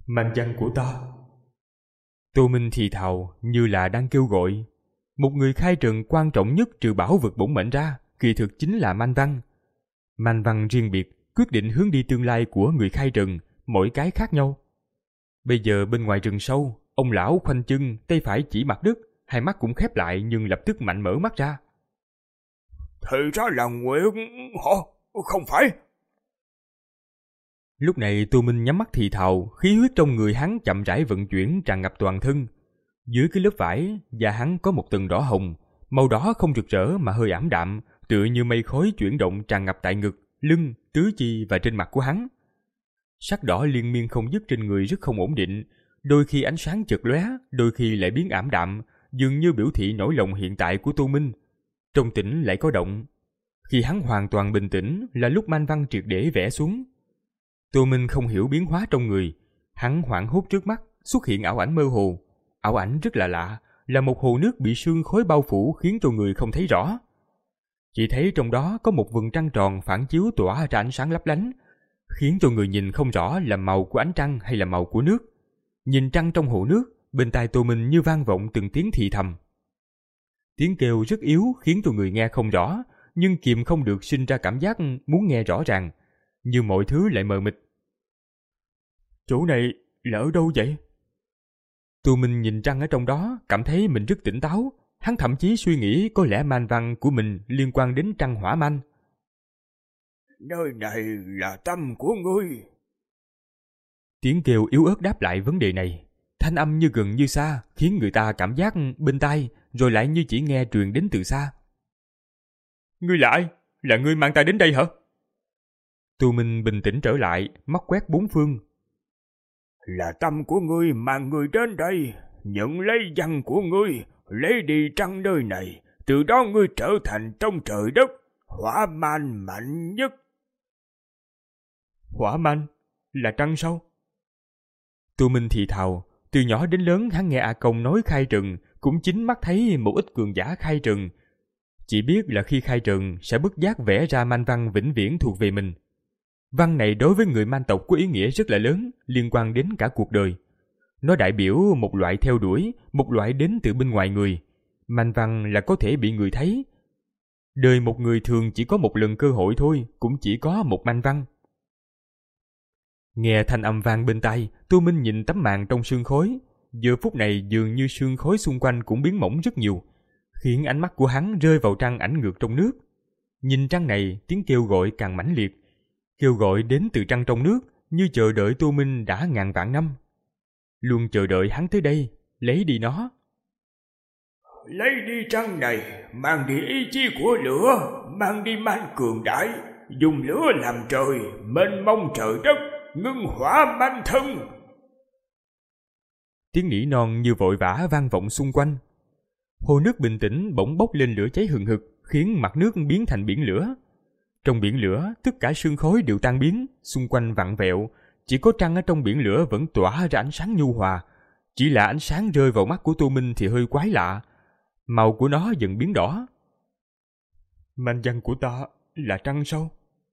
Manh văn của ta. Tô Minh thì thào như là đang kêu gọi. Một người khai trần quan trọng nhất trừ bảo vật bổn mệnh ra, kỳ thực chính là manh văn. Manh văn riêng biệt, quyết định hướng đi tương lai của người khai trần, mỗi cái khác nhau. Bây giờ bên ngoài rừng sâu, ông lão khoanh chân, tay phải chỉ mặt đất, hai mắt cũng khép lại nhưng lập tức mạnh mở mắt ra. Thì ra là Nguyệt họ, không phải. Lúc này Tô Minh nhắm mắt thì thào, khí huyết trong người hắn chậm rãi vận chuyển tràn ngập toàn thân. Dưới cái lớp vải, da hắn có một tầng đỏ hồng, màu đỏ không rực rỡ mà hơi ảm đạm, tựa như mây khói chuyển động tràn ngập tại ngực, lưng, tứ chi và trên mặt của hắn. Sắc đỏ liên miên không dứt trên người rất không ổn định, đôi khi ánh sáng chợt lóe, đôi khi lại biến ảm đạm, dường như biểu thị nỗi lòng hiện tại của Tô Minh. Trong tĩnh lại có động. Khi hắn hoàn toàn bình tĩnh là lúc manh văn triệt để vẽ xuống. Tô Minh không hiểu biến hóa trong người, hắn hoảng hốt trước mắt, xuất hiện ảo ảnh mơ hồ. Ảo ảnh rất là lạ, là một hồ nước bị sương khói bao phủ khiến cho người không thấy rõ. Chỉ thấy trong đó có một vầng trăng tròn phản chiếu tỏa ra ánh sáng lấp lánh, khiến cho người nhìn không rõ là màu của ánh trăng hay là màu của nước. Nhìn trăng trong hồ nước, bên tai Tô Minh như vang vọng từng tiếng thì thầm. Tiếng kêu rất yếu khiến cho người nghe không rõ, nhưng kìm không được sinh ra cảm giác muốn nghe rõ ràng, như mọi thứ lại mờ mịt. Chỗ này là ở đâu vậy? Tô Minh nhìn trăng ở trong đó, cảm thấy mình rất tỉnh táo. Hắn thậm chí suy nghĩ có lẽ manh văn của mình liên quan đến trăng hỏa manh. Nơi này là tâm của ngươi. Tiếng kêu yếu ớt đáp lại vấn đề này. Thanh âm như gần như xa, khiến người ta cảm giác bên tai, rồi lại như chỉ nghe truyền đến từ xa. Ngươi là ai? Là ngươi mang ta đến đây hả? Tô Minh bình tĩnh trở lại, mắt quét bốn phương. Là tâm của ngươi mang ngươi đến đây, nhận lấy văn của ngươi, lấy đi trăng nơi này, từ đó ngươi trở thành trong trời đất hỏa man mạnh nhất. Hỏa man? Là trăng sao? Tô Minh thì thào, từ nhỏ đến lớn hắn nghe A Công nói khai trần, cũng chính mắt thấy một ít cường giả khai trần. Chỉ biết là khi khai trần sẽ bất giác vẽ ra manh văn vĩnh viễn thuộc về mình. Văn này đối với người man tộc có ý nghĩa rất là lớn, liên quan đến cả cuộc đời. Nó đại biểu một loại theo đuổi, một loại đến từ bên ngoài người. Manh văn là có thể bị người thấy. Đời một người thường chỉ có một lần cơ hội thôi, cũng chỉ có một manh văn. Nghe thanh âm vang bên tai, Tô Minh nhìn tấm màn trong sương khói. Giờ phút này dường như sương khói xung quanh cũng biến mỏng rất nhiều, khiến ánh mắt của hắn rơi vào trăng ảnh ngược trong nước. Nhìn trăng này, tiếng kêu gọi càng mãnh liệt. Kêu gọi đến từ trăng trong nước, như chờ đợi Tô Minh đã ngàn vạn năm. Luôn chờ đợi hắn tới đây, lấy đi nó. Lấy đi trăng này, mang đi ý chí của lửa, mang đi man cường đại, dùng lửa làm trời, mênh mông trời đất, ngưng hỏa manh thân. Tiếng nỉ non như vội vã vang vọng xung quanh. Hồ nước bình tĩnh bỗng bốc lên lửa cháy hừng hực, khiến mặt nước biến thành biển lửa. Trong biển lửa, tất cả sương khói đều tan biến, xung quanh vặn vẹo, chỉ có trăng ở trong biển lửa vẫn tỏa ra ánh sáng nhu hòa. Chỉ là ánh sáng rơi vào mắt của Tô Minh thì hơi quái lạ, màu của nó dần biến đỏ. Manh văn của ta là trăng sao?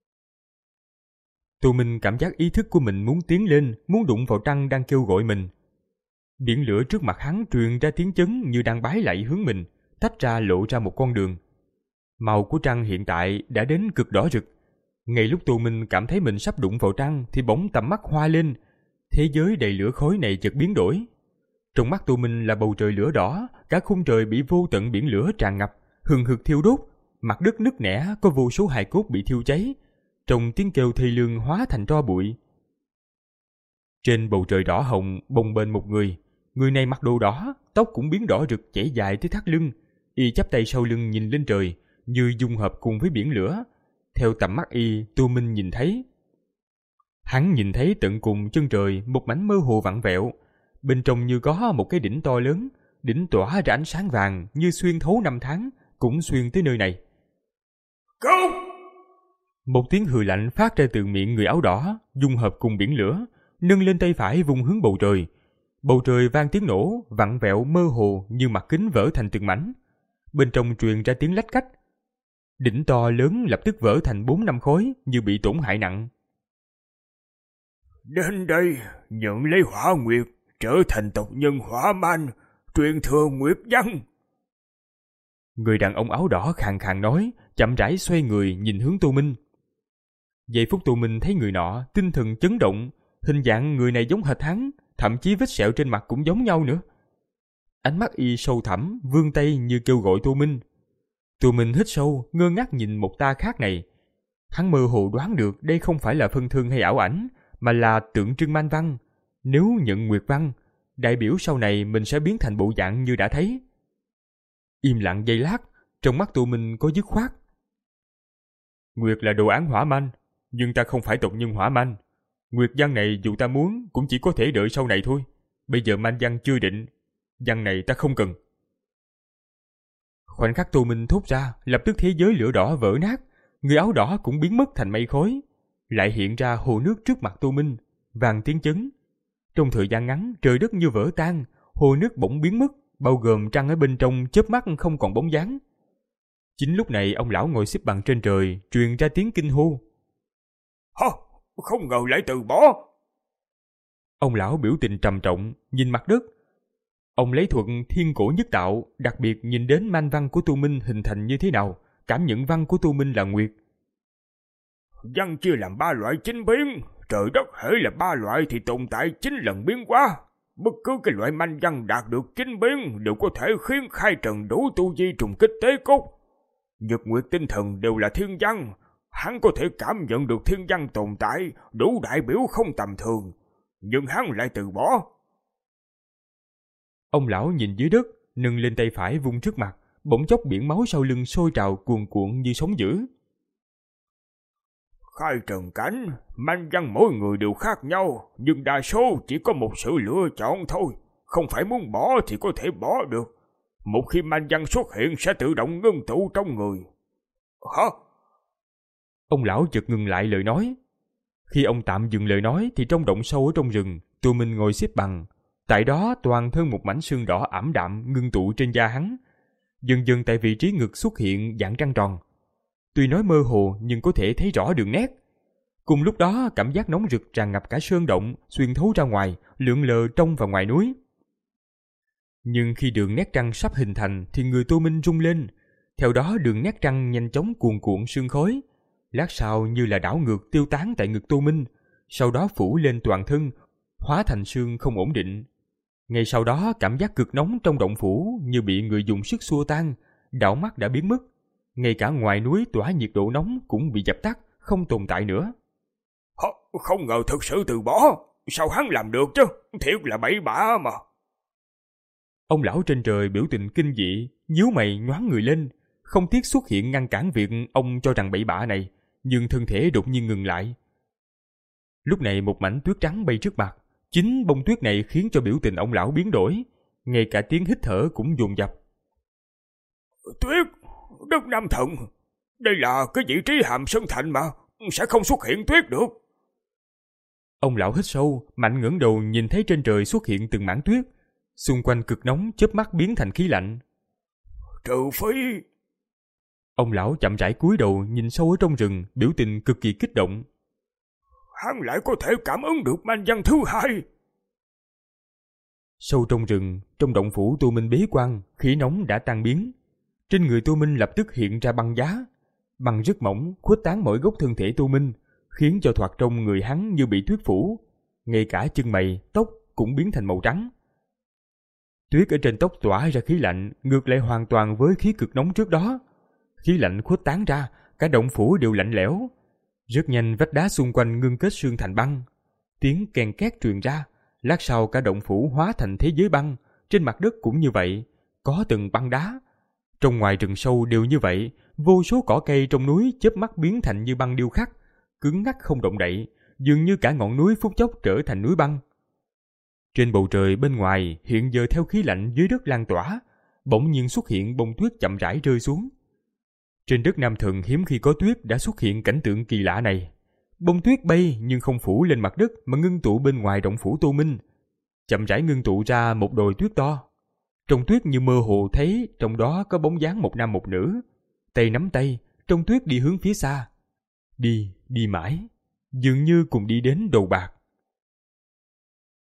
Tô Minh cảm giác ý thức của mình muốn tiến lên, muốn đụng vào trăng đang kêu gọi mình. Biển lửa trước mặt hắn truyền ra tiếng chấn như đang bái lạy hướng mình, tách ra lộ ra một con đường. Màu của trăng hiện tại đã đến cực đỏ rực. Ngay lúc Tô Minh cảm thấy mình sắp đụng vào trăng thì bỗng tầm mắt hoa lên. Thế giới đầy lửa khói này chợt biến đổi. Trong mắt Tô Minh là bầu trời lửa đỏ, cả khung trời bị vô tận biển lửa tràn ngập, hừng hực thiêu đốt, mặt đất nứt nẻ, có vô số hài cốt bị thiêu cháy. Trong tiếng kêu thê lương hóa thành tro bụi. Trên bầu trời đỏ hồng bồng bềnh một người. Người này mặc đồ đỏ, tóc cũng biến đỏ rực chảy dài tới thắt lưng. Y chắp tay sau lưng nhìn lên trời, như dung hợp cùng với biển lửa. Theo tầm mắt y, Tô Minh nhìn thấy. Hắn nhìn thấy tận cùng chân trời một mảnh mơ hồ vặn vẹo. Bên trong như có một cái đỉnh to lớn, đỉnh tỏa ra ánh sáng vàng như xuyên thấu năm tháng, cũng xuyên tới nơi này. Không! Một tiếng hừ lạnh phát ra từ miệng người áo đỏ, dung hợp cùng biển lửa, nâng lên tay phải vung hướng bầu trời. Bầu trời vang tiếng nổ, vặn vẹo mơ hồ như mặt kính vỡ thành từng mảnh. Bên trong truyền ra tiếng lách cách. Đỉnh to lớn lập tức vỡ thành bốn năm khối như bị tổn hại nặng. Đến đây, nhận lấy hỏa nguyệt, trở thành tộc nhân hỏa man, truyền thừa nguyệt văn. Người đàn ông áo đỏ khàn khàn nói, chậm rãi xoay người nhìn hướng Tô Minh. Giây phút Tô Minh thấy người nọ, tinh thần chấn động, hình dạng người này giống hệt hắn, thậm chí vết sẹo trên mặt cũng giống nhau nữa. Ánh mắt y sâu thẳm, vươn tay như kêu gọi Tô Minh. Tô Minh hít sâu, ngơ ngác nhìn một ta khác này. Hắn mơ hồ đoán được đây không phải là phân thân hay ảo ảnh, mà là tượng trưng man văn. Nếu nhận nguyệt văn, đại biểu sau này mình sẽ biến thành bộ dạng như đã thấy. Im lặng giây lát, trong mắt Tô Minh có dứt khoát. Nguyệt là đồ án hỏa manh, nhưng ta không phải tộc nhân hỏa manh. Nguyệt văn này dù ta muốn cũng chỉ có thể đợi sau này thôi. Bây giờ man văn chưa định, văn này ta không cần. Khoảnh khắc Tô Minh thốt ra, lập tức thế giới lửa đỏ vỡ nát, người áo đỏ cũng biến mất thành mây khói. Lại hiện ra hồ nước trước mặt Tô Minh, vàng tiếng chấn. Trong thời gian ngắn, trời đất như vỡ tan, hồ nước bỗng biến mất, bao gồm trăng ở bên trong chớp mắt không còn bóng dáng. Chính lúc này ông lão ngồi xếp bằng trên trời, truyền ra tiếng kinh hô. Hả? Không ngờ lại từ bỏ. Ông lão biểu tình trầm trọng, nhìn mặt đất. Ông lấy thuật thiên cổ nhất tạo, đặc biệt nhìn đến man văn của Tô Minh hình thành như thế nào, cảm nhận văn của Tô Minh là nguyệt. Văn chia làm ba loại chính biến, trời đất hễ là ba loại thì tồn tại chín lần biến hóa. Bất cứ cái loại man văn đạt được chính biến đều có thể khiến khai trần đủ tu vi trùng kích tế cốt. Nhật nguyệt tinh thần đều là thiên văn, hắn có thể cảm nhận được thiên văn tồn tại, đủ đại biểu không tầm thường, nhưng hắn lại từ bỏ. Ông lão nhìn dưới đất, nâng lên tay phải vung trước mặt, bỗng chốc biển máu sau lưng sôi trào cuồn cuộn như sóng dữ. Khai trần cảnh, man văn mỗi người đều khác nhau, nhưng đa số chỉ có một sự lựa chọn thôi, không phải muốn bỏ thì có thể bỏ được. Một khi man văn xuất hiện sẽ tự động ngưng tụ trong người. Hả? Ông lão chợt ngừng lại lời nói. Khi ông tạm dừng lời nói thì trong động sâu ở trong rừng, Tô Minh ngồi xếp bằng. Tại đó toàn thân một mảnh sương đỏ ảm đạm ngưng tụ trên da hắn. Dần dần tại vị trí ngực xuất hiện dạng trăng tròn. Tuy nói mơ hồ nhưng có thể thấy rõ đường nét. Cùng lúc đó cảm giác nóng rực tràn ngập cả sơn động, xuyên thấu ra ngoài, lượn lờ trong và ngoài núi. Nhưng khi đường nét trăng sắp hình thành thì người Tô Minh rung lên. Theo đó đường nét trăng nhanh chóng cuồn cuộn sương khói. Lát sau như là đảo ngược tiêu tán tại ngực Tô Minh, sau đó phủ lên toàn thân, hóa thành sương không ổn định. Ngay sau đó cảm giác cực nóng trong động phủ như bị người dùng sức xua tan, đảo mắt đã biến mất. Ngay cả ngoài núi tỏa nhiệt độ nóng cũng bị dập tắt, không tồn tại nữa. Không ngờ thực sự từ bỏ, sao hắn làm được chứ, thiệt là bậy bạ mà. Ông lão trên trời biểu tình kinh dị, nhíu mày nhoáng người lên, không tiếc xuất hiện ngăn cản việc ông cho rằng bậy bạ này, nhưng thân thể đột nhiên ngừng lại. Lúc này một mảnh tuyết trắng bay trước mặt, chính bông tuyết này khiến cho biểu tình ông lão biến đổi, ngay cả tiếng hít thở cũng dồn dập. Tuyết, đất Nam Thần, đây là cái vị trí Hàm Sơn Thành mà, sẽ không xuất hiện tuyết được. Ông lão hít sâu, mạnh ngẩng đầu nhìn thấy trên trời xuất hiện từng mảng tuyết, xung quanh cực nóng chớp mắt biến thành khí lạnh. Trừ phi... Ông lão chậm rãi cúi đầu nhìn sâu ở trong rừng, biểu tình cực kỳ kích động. Hắn lại có thể cảm ứng được man văn thứ hai. Sâu trong rừng, trong động phủ Tô Minh bế quan, khí nóng đã tan biến. Trên người Tô Minh lập tức hiện ra băng giá. Băng rất mỏng, khuếch tán mỗi góc thân thể Tô Minh, khiến cho thoạt trông người hắn như bị tuyết phủ. Ngay cả chân mày, tóc cũng biến thành màu trắng. Tuyết ở trên tóc tỏa ra khí lạnh, ngược lại hoàn toàn với khí cực nóng trước đó. Khí lạnh khuếch tán ra, cả động phủ đều lạnh lẽo. Rất nhanh vách đá xung quanh ngưng kết sương thành băng. Tiếng kèn két truyền ra, lát sau cả động phủ hóa thành thế giới băng, trên mặt đất cũng như vậy, có từng băng đá. Trong ngoài rừng sâu đều như vậy, vô số cỏ cây trong núi chớp mắt biến thành như băng điêu khắc, cứng ngắc không động đậy, dường như cả ngọn núi phút chốc trở thành núi băng. Trên bầu trời bên ngoài hiện giờ theo khí lạnh dưới đất lan tỏa, bỗng nhiên xuất hiện bông tuyết chậm rãi rơi xuống. Trên đất Nam Thần hiếm khi có tuyết đã xuất hiện cảnh tượng kỳ lạ này. Bông tuyết bay nhưng không phủ lên mặt đất mà ngưng tụ bên ngoài động phủ Tô Minh, chậm rãi ngưng tụ ra một đồi tuyết to. Trong tuyết như mơ hồ thấy trong đó có bóng dáng một nam một nữ, tay nắm tay, trong tuyết đi hướng phía xa. Đi, đi mãi, dường như cùng đi đến đầu bạc.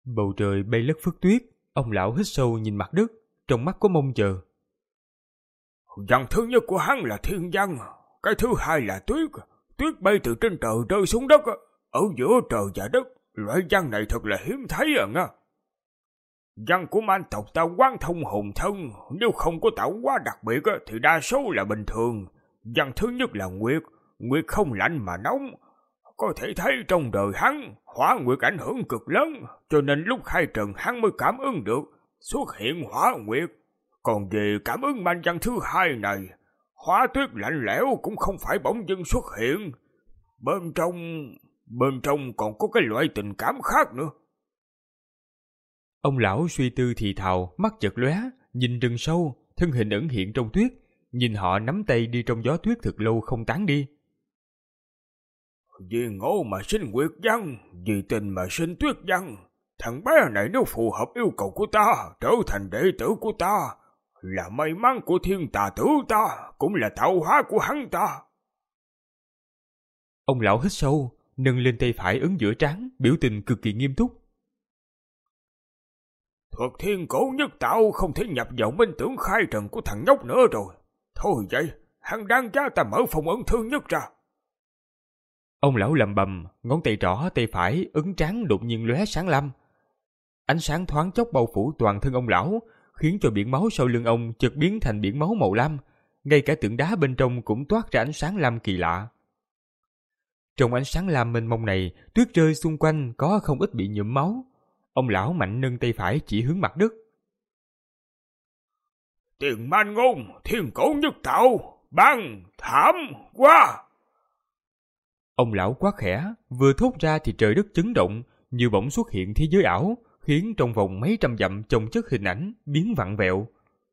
Bầu trời bay lất phất tuyết, ông lão hít sâu nhìn mặt đất, trong mắt có mong chờ. Văn thứ nhất của hắn là thiên văn, cái thứ hai là tuyết. Tuyết bay từ trên trời rơi xuống đất, ở giữa trời và đất. Loại văn này thật là hiếm thấy à nha. Văn của man tộc ta quán thông hồn thân, nếu không có tạo hóa đặc biệt thì đa số là bình thường. Văn thứ nhất là nguyệt, nguyệt không lạnh mà nóng. Có thể thấy trong đời hắn, hỏa nguyệt ảnh hưởng cực lớn, cho nên lúc khai trần hắn mới cảm ứng được xuất hiện hỏa nguyệt. Còn về cảm ứng man văn thứ hai này, hỏa tuyết lạnh lẽo cũng không phải bỗng dưng xuất hiện. Bên trong, bên trong còn có cái loại tình cảm khác nữa. Ông lão suy tư thì thào, mắt chợt lóe, nhìn rừng sâu, thân hình ẩn hiện trong tuyết, nhìn họ nắm tay đi trong gió tuyết thật lâu không tán đi. Vì ngộ mà sinh nguyệt văn, vì tình mà sinh tuyết văn. Thằng bé này nếu phù hợp yêu cầu của ta, trở thành đệ tử của ta, là may mắn của thiên tà tử ta, cũng là tạo hóa của hắn ta. Ông lão hít sâu, nâng lên tay phải ấn giữa trán, biểu tình cực kỳ nghiêm túc. Thuật thiên cổ nhất tạo không thể nhập vào minh tưởng khai trần của thằng nhóc nữa rồi. Thôi vậy, hắn đáng giá ta mở phong ấn thứ nhất ra. Ông lão lầm bầm, ngón tay trỏ tay phải ấn trán đột nhiên lóe sáng lam. Ánh sáng thoáng chốc bao phủ toàn thân ông lão, khiến cho biển máu sau lưng ông chợt biến thành biển máu màu lam, ngay cả tượng đá bên trong cũng toát ra ánh sáng lam kỳ lạ. Trong ánh sáng lam mênh mông này, tuyết rơi xung quanh có không ít bị nhuộm máu. Ông lão mạnh nâng tay phải chỉ hướng mặt đất. Tiền man ngôn, thiên cổ nhất tạo, băng, thảm, qua. Ông lão quát khẽ, vừa thốt ra thì trời đất chấn động, như bỗng xuất hiện thế giới ảo, khiến trong vòng mấy trăm dặm chồng chất hình ảnh biến vặn vẹo.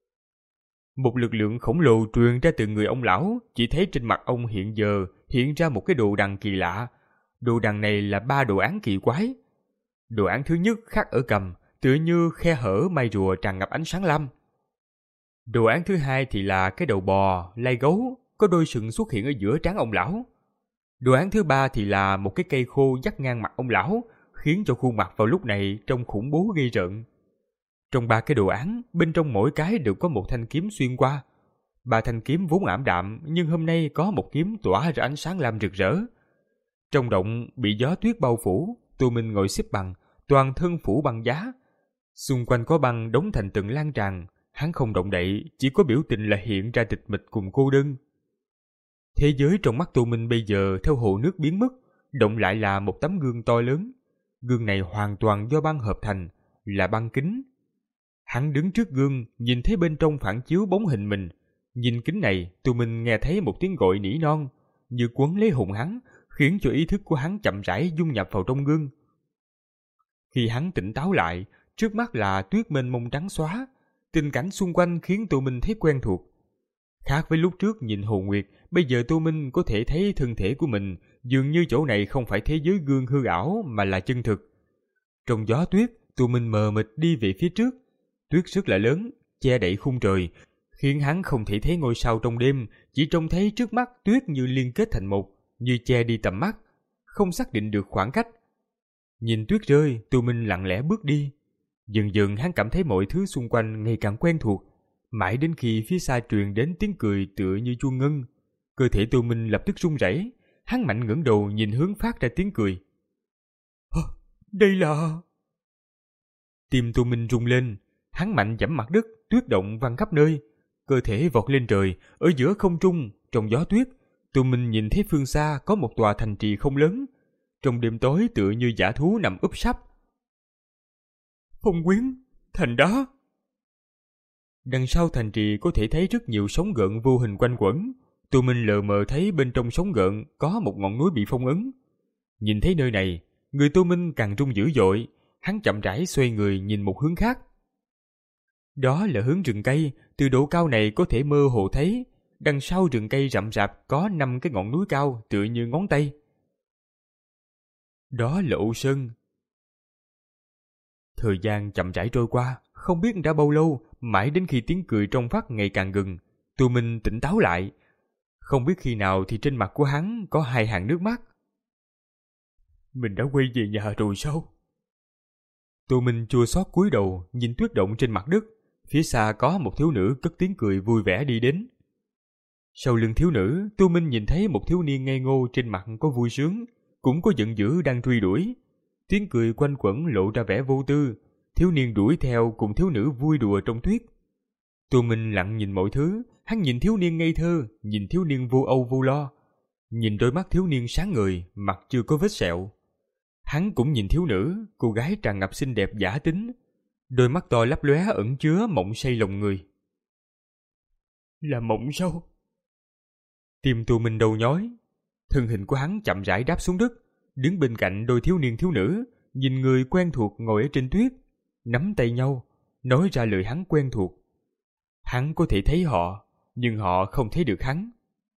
Một lực lượng khổng lồ truyền ra từ người ông lão, chỉ thấy trên mặt ông hiện giờ hiện ra một cái đồ đằng kỳ lạ. Đồ đằng này là ba đồ án kỳ quái. Đồ án thứ nhất khắc ở cằm, tựa như khe hở mai rùa tràn ngập ánh sáng lam. Đồ án thứ hai thì là cái đầu bò, lai gấu, có đôi sừng xuất hiện ở giữa trán ông lão. Đồ án thứ ba thì là một cái cây khô dắt ngang mặt ông lão, khiến cho khuôn mặt vào lúc này trông khủng bố ghê rợn. Trong ba cái đồ án, bên trong mỗi cái đều có một thanh kiếm xuyên qua. Ba thanh kiếm vốn ảm đạm, nhưng hôm nay có một kiếm tỏa ra ánh sáng lam rực rỡ. Trong động bị gió tuyết bao phủ, Tô Minh ngồi xếp bằng, toàn thân phủ băng giá. Xung quanh có băng đóng thành từng lan tràn, hắn không động đậy, chỉ có biểu tình là hiện ra tịch mịch cùng cô đơn. Thế giới trong mắt Tô Minh bây giờ theo hồ nước biến mất, động lại là một tấm gương to lớn. Gương này hoàn toàn do băng hợp thành, là băng kính. Hắn đứng trước gương, nhìn thấy bên trong phản chiếu bóng hình mình. Nhìn kính này, Tô Minh nghe thấy một tiếng gọi nỉ non, như quấn lấy hồn hắn, khiến cho ý thức của hắn chậm rãi dung nhập vào trong gương. Khi hắn tỉnh táo lại, trước mắt là tuyết mênh mông trắng xóa. Tình cảnh xung quanh khiến Tô Minh thấy quen thuộc. Khác với lúc trước nhìn Hồ Nguyệt, bây giờ Tô Minh có thể thấy thân thể của mình, dường như chỗ này không phải thế giới gương hư ảo mà là chân thực. Trong gió tuyết, Tô Minh mờ mịt đi về phía trước. Tuyết rất là lớn, che đậy khung trời, khiến hắn không thể thấy ngôi sao trong đêm, chỉ trông thấy trước mắt tuyết như liên kết thành một, như che đi tầm mắt, không xác định được khoảng cách. Nhìn tuyết rơi, Tô Minh lặng lẽ bước đi. Dần dần hắn cảm thấy mọi thứ xung quanh ngày càng quen thuộc, mãi đến khi phía xa truyền đến tiếng cười tựa như chuông ngân. Cơ thể Tô Minh lập tức run rẩy, hắn mạnh ngẩng đầu nhìn hướng phát ra tiếng cười. À, đây là... Tim Tô Minh rung lên, hắn mạnh giẫm mặt đất, tuyết động văng khắp nơi. Cơ thể vọt lên trời, ở giữa không trung, trong gió tuyết, Tô Minh nhìn thấy phương xa có một tòa thành trì không lớn. Trong đêm tối tựa như dã thú nằm úp sấp. Phong Quyến, thành đó. Đằng sau thành trì có thể thấy rất nhiều sóng gợn vô hình quanh quẩn. Tô Minh lờ mờ thấy bên trong sóng gợn có một ngọn núi bị phong ấn. Nhìn thấy nơi này, người Tô Minh càng run dữ dội. Hắn chậm rãi xoay người nhìn một hướng khác. Đó là hướng rừng cây, từ độ cao này có thể mơ hồ thấy. Đằng sau rừng cây rậm rạp có năm cái ngọn núi cao tựa như ngón tay. Đó là Ô Sơn. Thời gian chậm rãi trôi qua, không biết đã bao lâu, mãi đến khi tiếng cười trong vắt ngày càng gần, Tô Minh tỉnh táo lại. Không biết khi nào thì trên mặt của hắn có hai hàng nước mắt. Mình đã quay về nhà rồi sao? Tô Minh chua xót cúi đầu nhìn tuyết động trên mặt đất. Phía xa có một thiếu nữ cất tiếng cười vui vẻ đi đến. Sau lưng thiếu nữ, Tô Minh nhìn thấy một thiếu niên ngây ngô, trên mặt có vui sướng, cũng có giận dữ đang truy đuổi. Tiếng cười quanh quẩn lộ ra vẻ vô tư. Thiếu niên đuổi theo cùng thiếu nữ vui đùa trong tuyết. Tô Minh lặng nhìn mọi thứ. Hắn nhìn thiếu niên ngây thơ, nhìn thiếu niên vô âu vô lo, nhìn đôi mắt thiếu niên sáng ngời, mặt chưa có vết sẹo. Hắn cũng nhìn thiếu nữ, cô gái tràn ngập xinh đẹp dã tính, đôi mắt to lấp lóe ẩn chứa mộng say lòng người. Là mộng sao? Tim Tô Minh đau nhói. Thân hình của hắn chậm rãi đáp xuống đất, đứng bên cạnh đôi thiếu niên thiếu nữ, nhìn người quen thuộc ngồi ở trên tuyết, nắm tay nhau, nói ra lời hắn quen thuộc. Hắn có thể thấy họ, nhưng họ không thấy được hắn.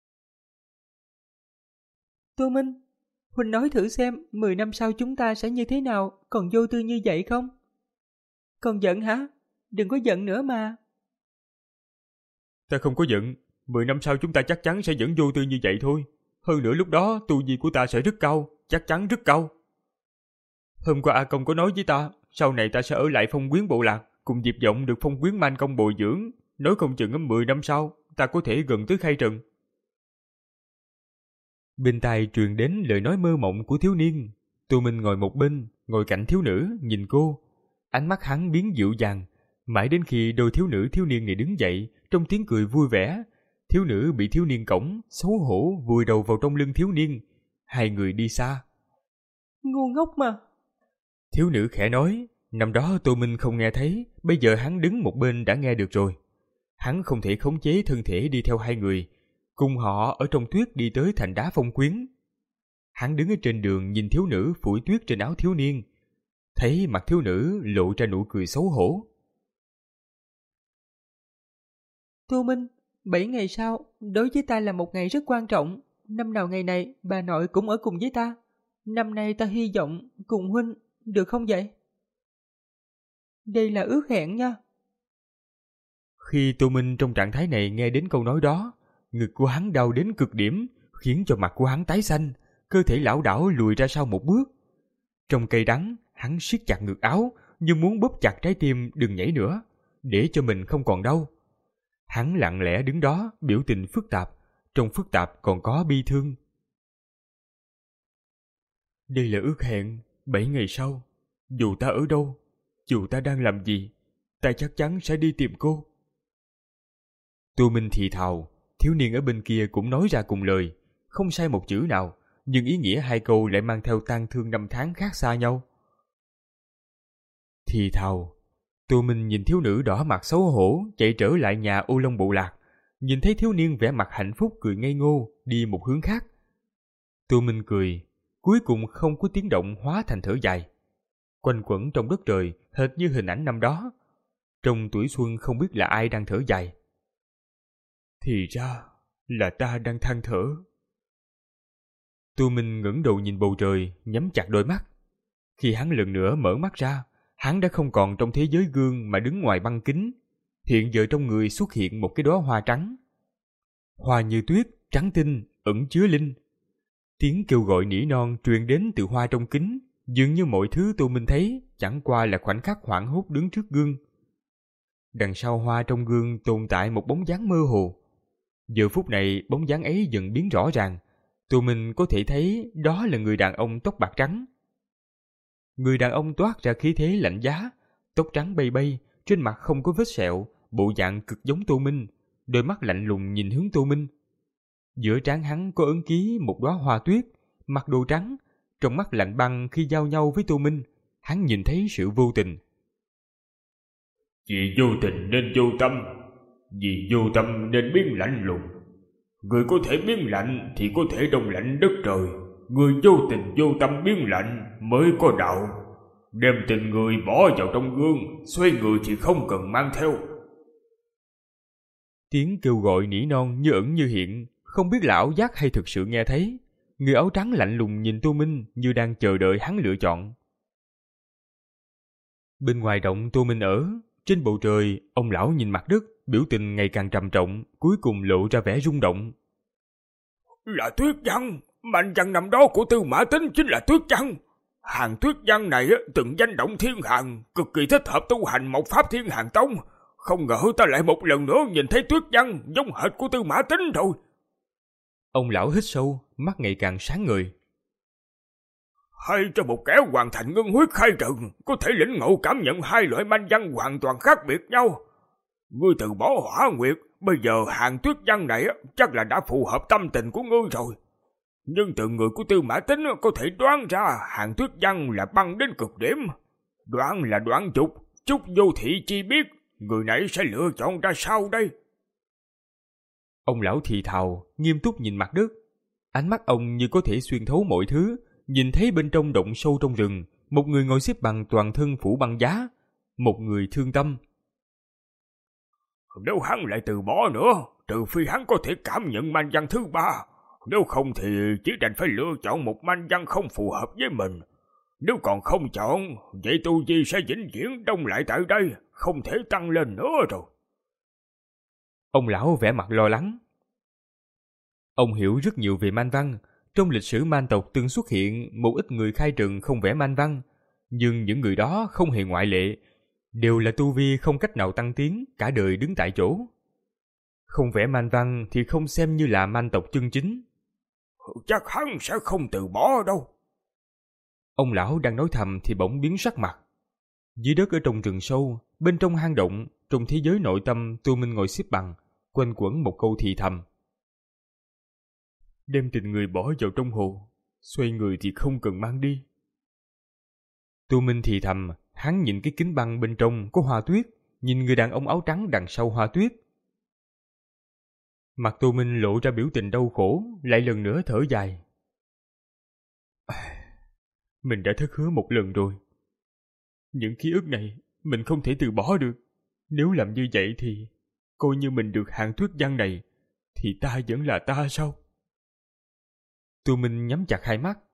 Tô Minh, Huynh nói thử xem mười năm sau chúng ta sẽ như thế nào, còn vô tư như vậy không? Còn giận hả? Đừng có giận nữa mà. Ta không có giận, mười năm sau chúng ta chắc chắn sẽ vẫn vô tư như vậy thôi. Hơn nữa lúc đó tu vi của ta sẽ rất cao, chắc chắn rất cao. Hôm qua A Công có nói với ta, sau này ta sẽ ở lại Phong Quyến bộ lạc, cùng Diệp Vọng được Phong Quyến Man Công bồi dưỡng. Nói không chừng ở mười năm sau, ta có thể gần tới khai trần. Bên tai truyền đến lời nói mơ mộng của thiếu niên. Tô Minh ngồi một bên, ngồi cạnh thiếu nữ, nhìn cô. Ánh mắt hắn biến dịu dàng, mãi đến khi đôi thiếu nữ thiếu niên này đứng dậy, trong tiếng cười vui vẻ. Thiếu nữ bị thiếu niên cõng, xấu hổ vùi đầu vào trong lưng thiếu niên. Hai người đi xa. Ngu ngốc mà. Thiếu nữ khẽ nói, năm đó Tô Minh không nghe thấy, bây giờ hắn đứng một bên đã nghe được rồi. Hắn không thể khống chế thân thể đi theo hai người, cùng họ ở trong tuyết đi tới thành đá Phong Quyến. Hắn đứng ở trên đường nhìn thiếu nữ phủi tuyết trên áo thiếu niên, thấy mặt thiếu nữ lộ ra nụ cười xấu hổ. Tô Minh, bảy ngày sau, đối với ta là một ngày rất quan trọng. Năm nào ngày này, bà nội cũng ở cùng với ta. Năm nay ta hy vọng cùng Huynh, được không vậy? Đây là ước hẹn nha. Khi Tô Minh trong trạng thái này nghe đến câu nói đó, ngực của hắn đau đến cực điểm, khiến cho mặt của hắn tái xanh, cơ thể lảo đảo lùi ra sau một bước. Trong cay đắng, hắn siết chặt ngực áo, như muốn bóp chặt trái tim đừng nhảy nữa, để cho mình không còn đau. Hắn lặng lẽ đứng đó, biểu tình phức tạp, trong phức tạp còn có bi thương. Đây là ước hẹn, bảy ngày sau, dù ta ở đâu, dù ta đang làm gì, ta chắc chắn sẽ đi tìm cô. Tô Minh thì thào, thiếu niên ở bên kia cũng nói ra cùng lời, không sai một chữ nào, nhưng ý nghĩa hai câu lại mang theo tang thương năm tháng khác xa nhau. Thì thào, Tô Minh nhìn thiếu nữ đỏ mặt xấu hổ chạy trở lại nhà Ô Long bộ lạc, nhìn thấy thiếu niên vẻ mặt hạnh phúc cười ngây ngô đi một hướng khác. Tô Minh cười, cuối cùng không có tiếng động hóa thành thở dài, quanh quẩn trong đất trời hệt như hình ảnh năm đó. Trong tuổi xuân không biết là ai đang thở dài. Thì ra là ta đang than thở. Tô Minh ngẩng đầu nhìn bầu trời, nhắm chặt đôi mắt. Khi hắn lần nữa mở mắt ra, hắn đã không còn trong thế giới gương mà đứng ngoài băng kính. Hiện giờ trong người xuất hiện một cái đóa hoa trắng. Hoa như tuyết, trắng tinh, ẩn chứa linh. Tiếng kêu gọi nỉ non truyền đến từ hoa trong kính, dường như mọi thứ Tô Minh thấy chẳng qua là khoảnh khắc hoảng hốt đứng trước gương. Đằng sau hoa trong gương tồn tại một bóng dáng mơ hồ. Giờ phút này bóng dáng ấy dần biến rõ ràng. Tô Minh có thể thấy đó là người đàn ông tóc bạc trắng. Người đàn ông toát ra khí thế lạnh giá, tóc trắng bay bay, trên mặt không có vết sẹo, bộ dạng cực giống Tô Minh, đôi mắt lạnh lùng nhìn hướng Tô Minh. Giữa trán hắn có ấn ký một đóa hoa tuyết, mặc đồ trắng, trong mắt lạnh băng khi giao nhau với Tô Minh, hắn nhìn thấy sự vô tình. Vì vô tình nên vô tâm, vì vô tâm nên biến lạnh lùng. Người có thể biến lạnh thì có thể đông lạnh đất trời. Người vô tình vô tâm biến lạnh mới có đạo. Đem tình người bỏ vào trong gương, xoay người thì không cần mang theo. Tiếng kêu gọi nỉ non như ẩn như hiện, không biết là ảo giác hay thực sự nghe thấy. Người áo trắng lạnh lùng nhìn Tô Minh như đang chờ đợi hắn lựa chọn. Bên ngoài động Tô Minh ở, trên bầu trời, ông lão nhìn mặt đất, biểu tình ngày càng trầm trọng, cuối cùng lộ ra vẻ rung động. Là Tuyết Văn, mạnh văn năm đó của Tư Mã Tính chính là Tuyết Văn. Hàn Tuyết Văn này từng danh động thiên hàng, cực kỳ thích hợp tu hành một pháp Thiên Hàn Tông. Không ngờ ta lại một lần nữa nhìn thấy Tuyết Văn giống hệt của Tư Mã Tín rồi. Ông lão hít sâu, mắt ngày càng sáng ngời. Hay cho một kẻ hoàn thành ngưng huyết khai trần, có thể lĩnh ngộ cảm nhận hai loại manh văn hoàn toàn khác biệt nhau. Ngươi từ bỏ Hỏa Nguyệt, bây giờ Hàn Tuyết Văn này chắc là đã phù hợp tâm tình của ngươi rồi. Nhưng từ người của Tư Mã Tín có thể đoán ra Hàn Tuyết Văn là băng đến cực điểm. Đoán là đoán chục, chút vô thị chi biết, người này sẽ lựa chọn ra sao đây? Ông lão thì thào, nghiêm túc nhìn mặt đất. Ánh mắt ông như có thể xuyên thấu mọi thứ, nhìn thấy bên trong động sâu trong rừng, một người ngồi xếp bằng toàn thân phủ băng giá, một người thương tâm. Nếu hắn lại từ bỏ nữa, trừ phi hắn có thể cảm nhận manh văn thứ ba, nếu không thì chỉ đành phải lựa chọn một manh văn không phù hợp với mình. Nếu còn không chọn, vậy tu vi sẽ vĩnh viễn đông lại tại đây, không thể tăng lên nữa rồi. Ông lão vẻ mặt lo lắng. Ông hiểu rất nhiều về man văn. Trong lịch sử man tộc từng xuất hiện một ít người khai trần không vẽ man văn, nhưng những người đó không hề ngoại lệ, đều là tu vi không cách nào tăng tiến, cả đời đứng tại chỗ. Không vẽ man văn thì không xem như là man tộc chân chính. Chắc hắn sẽ không từ bỏ đâu. Ông lão đang nói thầm thì bỗng biến sắc mặt. Dưới đất ở trong rừng sâu, bên trong hang động, trong thế giới nội tâm, Tu Minh ngồi xếp bằng, quanh quẩn một câu thì thầm. Đem tình người bỏ vào trong hồ, xoay người thì không cần mang đi. Tu Minh thì thầm, hắn nhìn cái kính băng bên trong có hoa tuyết, nhìn người đàn ông áo trắng đằng sau hoa tuyết. Mặt Tu Minh lộ ra biểu tình đau khổ, lại lần nữa thở dài. Mình đã thất hứa một lần rồi. Những ký ức này mình không thể từ bỏ được. Nếu làm như vậy thì coi như mình được Hàn Tuyết Văn này, thì ta vẫn là ta sao? Tu Minh nhắm chặt hai mắt.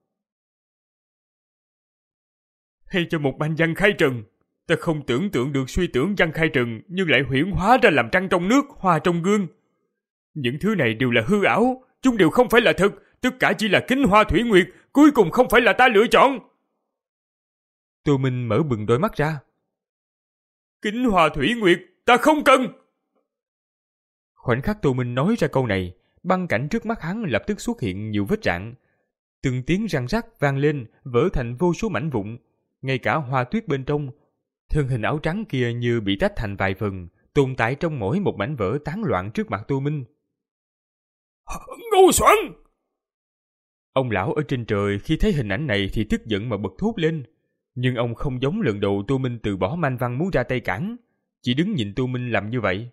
Hay cho một banh văn khai trần, ta không tưởng tượng được suy tưởng văn khai trần nhưng lại huyễn hóa ra làm trăng trong nước, hoa trong gương. Những thứ này đều là hư ảo, chúng đều không phải là thật, tất cả chỉ là kính hoa thủy nguyệt, cuối cùng không phải là ta lựa chọn. Tu Minh mở bừng đôi mắt ra. Kính hoa thủy nguyệt, ta không cần. Khoảnh khắc Tu Minh nói ra câu này, băng cảnh trước mắt hắn lập tức xuất hiện nhiều vết rạn. Từng tiếng răng rắc vang lên, vỡ thành vô số mảnh vụn. Ngay cả hoa tuyết bên trong, thân hình áo trắng kia như bị tách thành vài phần, tồn tại trong mỗi một mảnh vỡ tán loạn trước mặt Tu Minh. Ngu xuẩn! Ông lão ở trên trời khi thấy hình ảnh này thì tức giận mà bật thốt lên. Nhưng ông không giống lần đầu Tu Minh từ bỏ man văn muốn ra tay cản, chỉ đứng nhìn Tu Minh làm như vậy.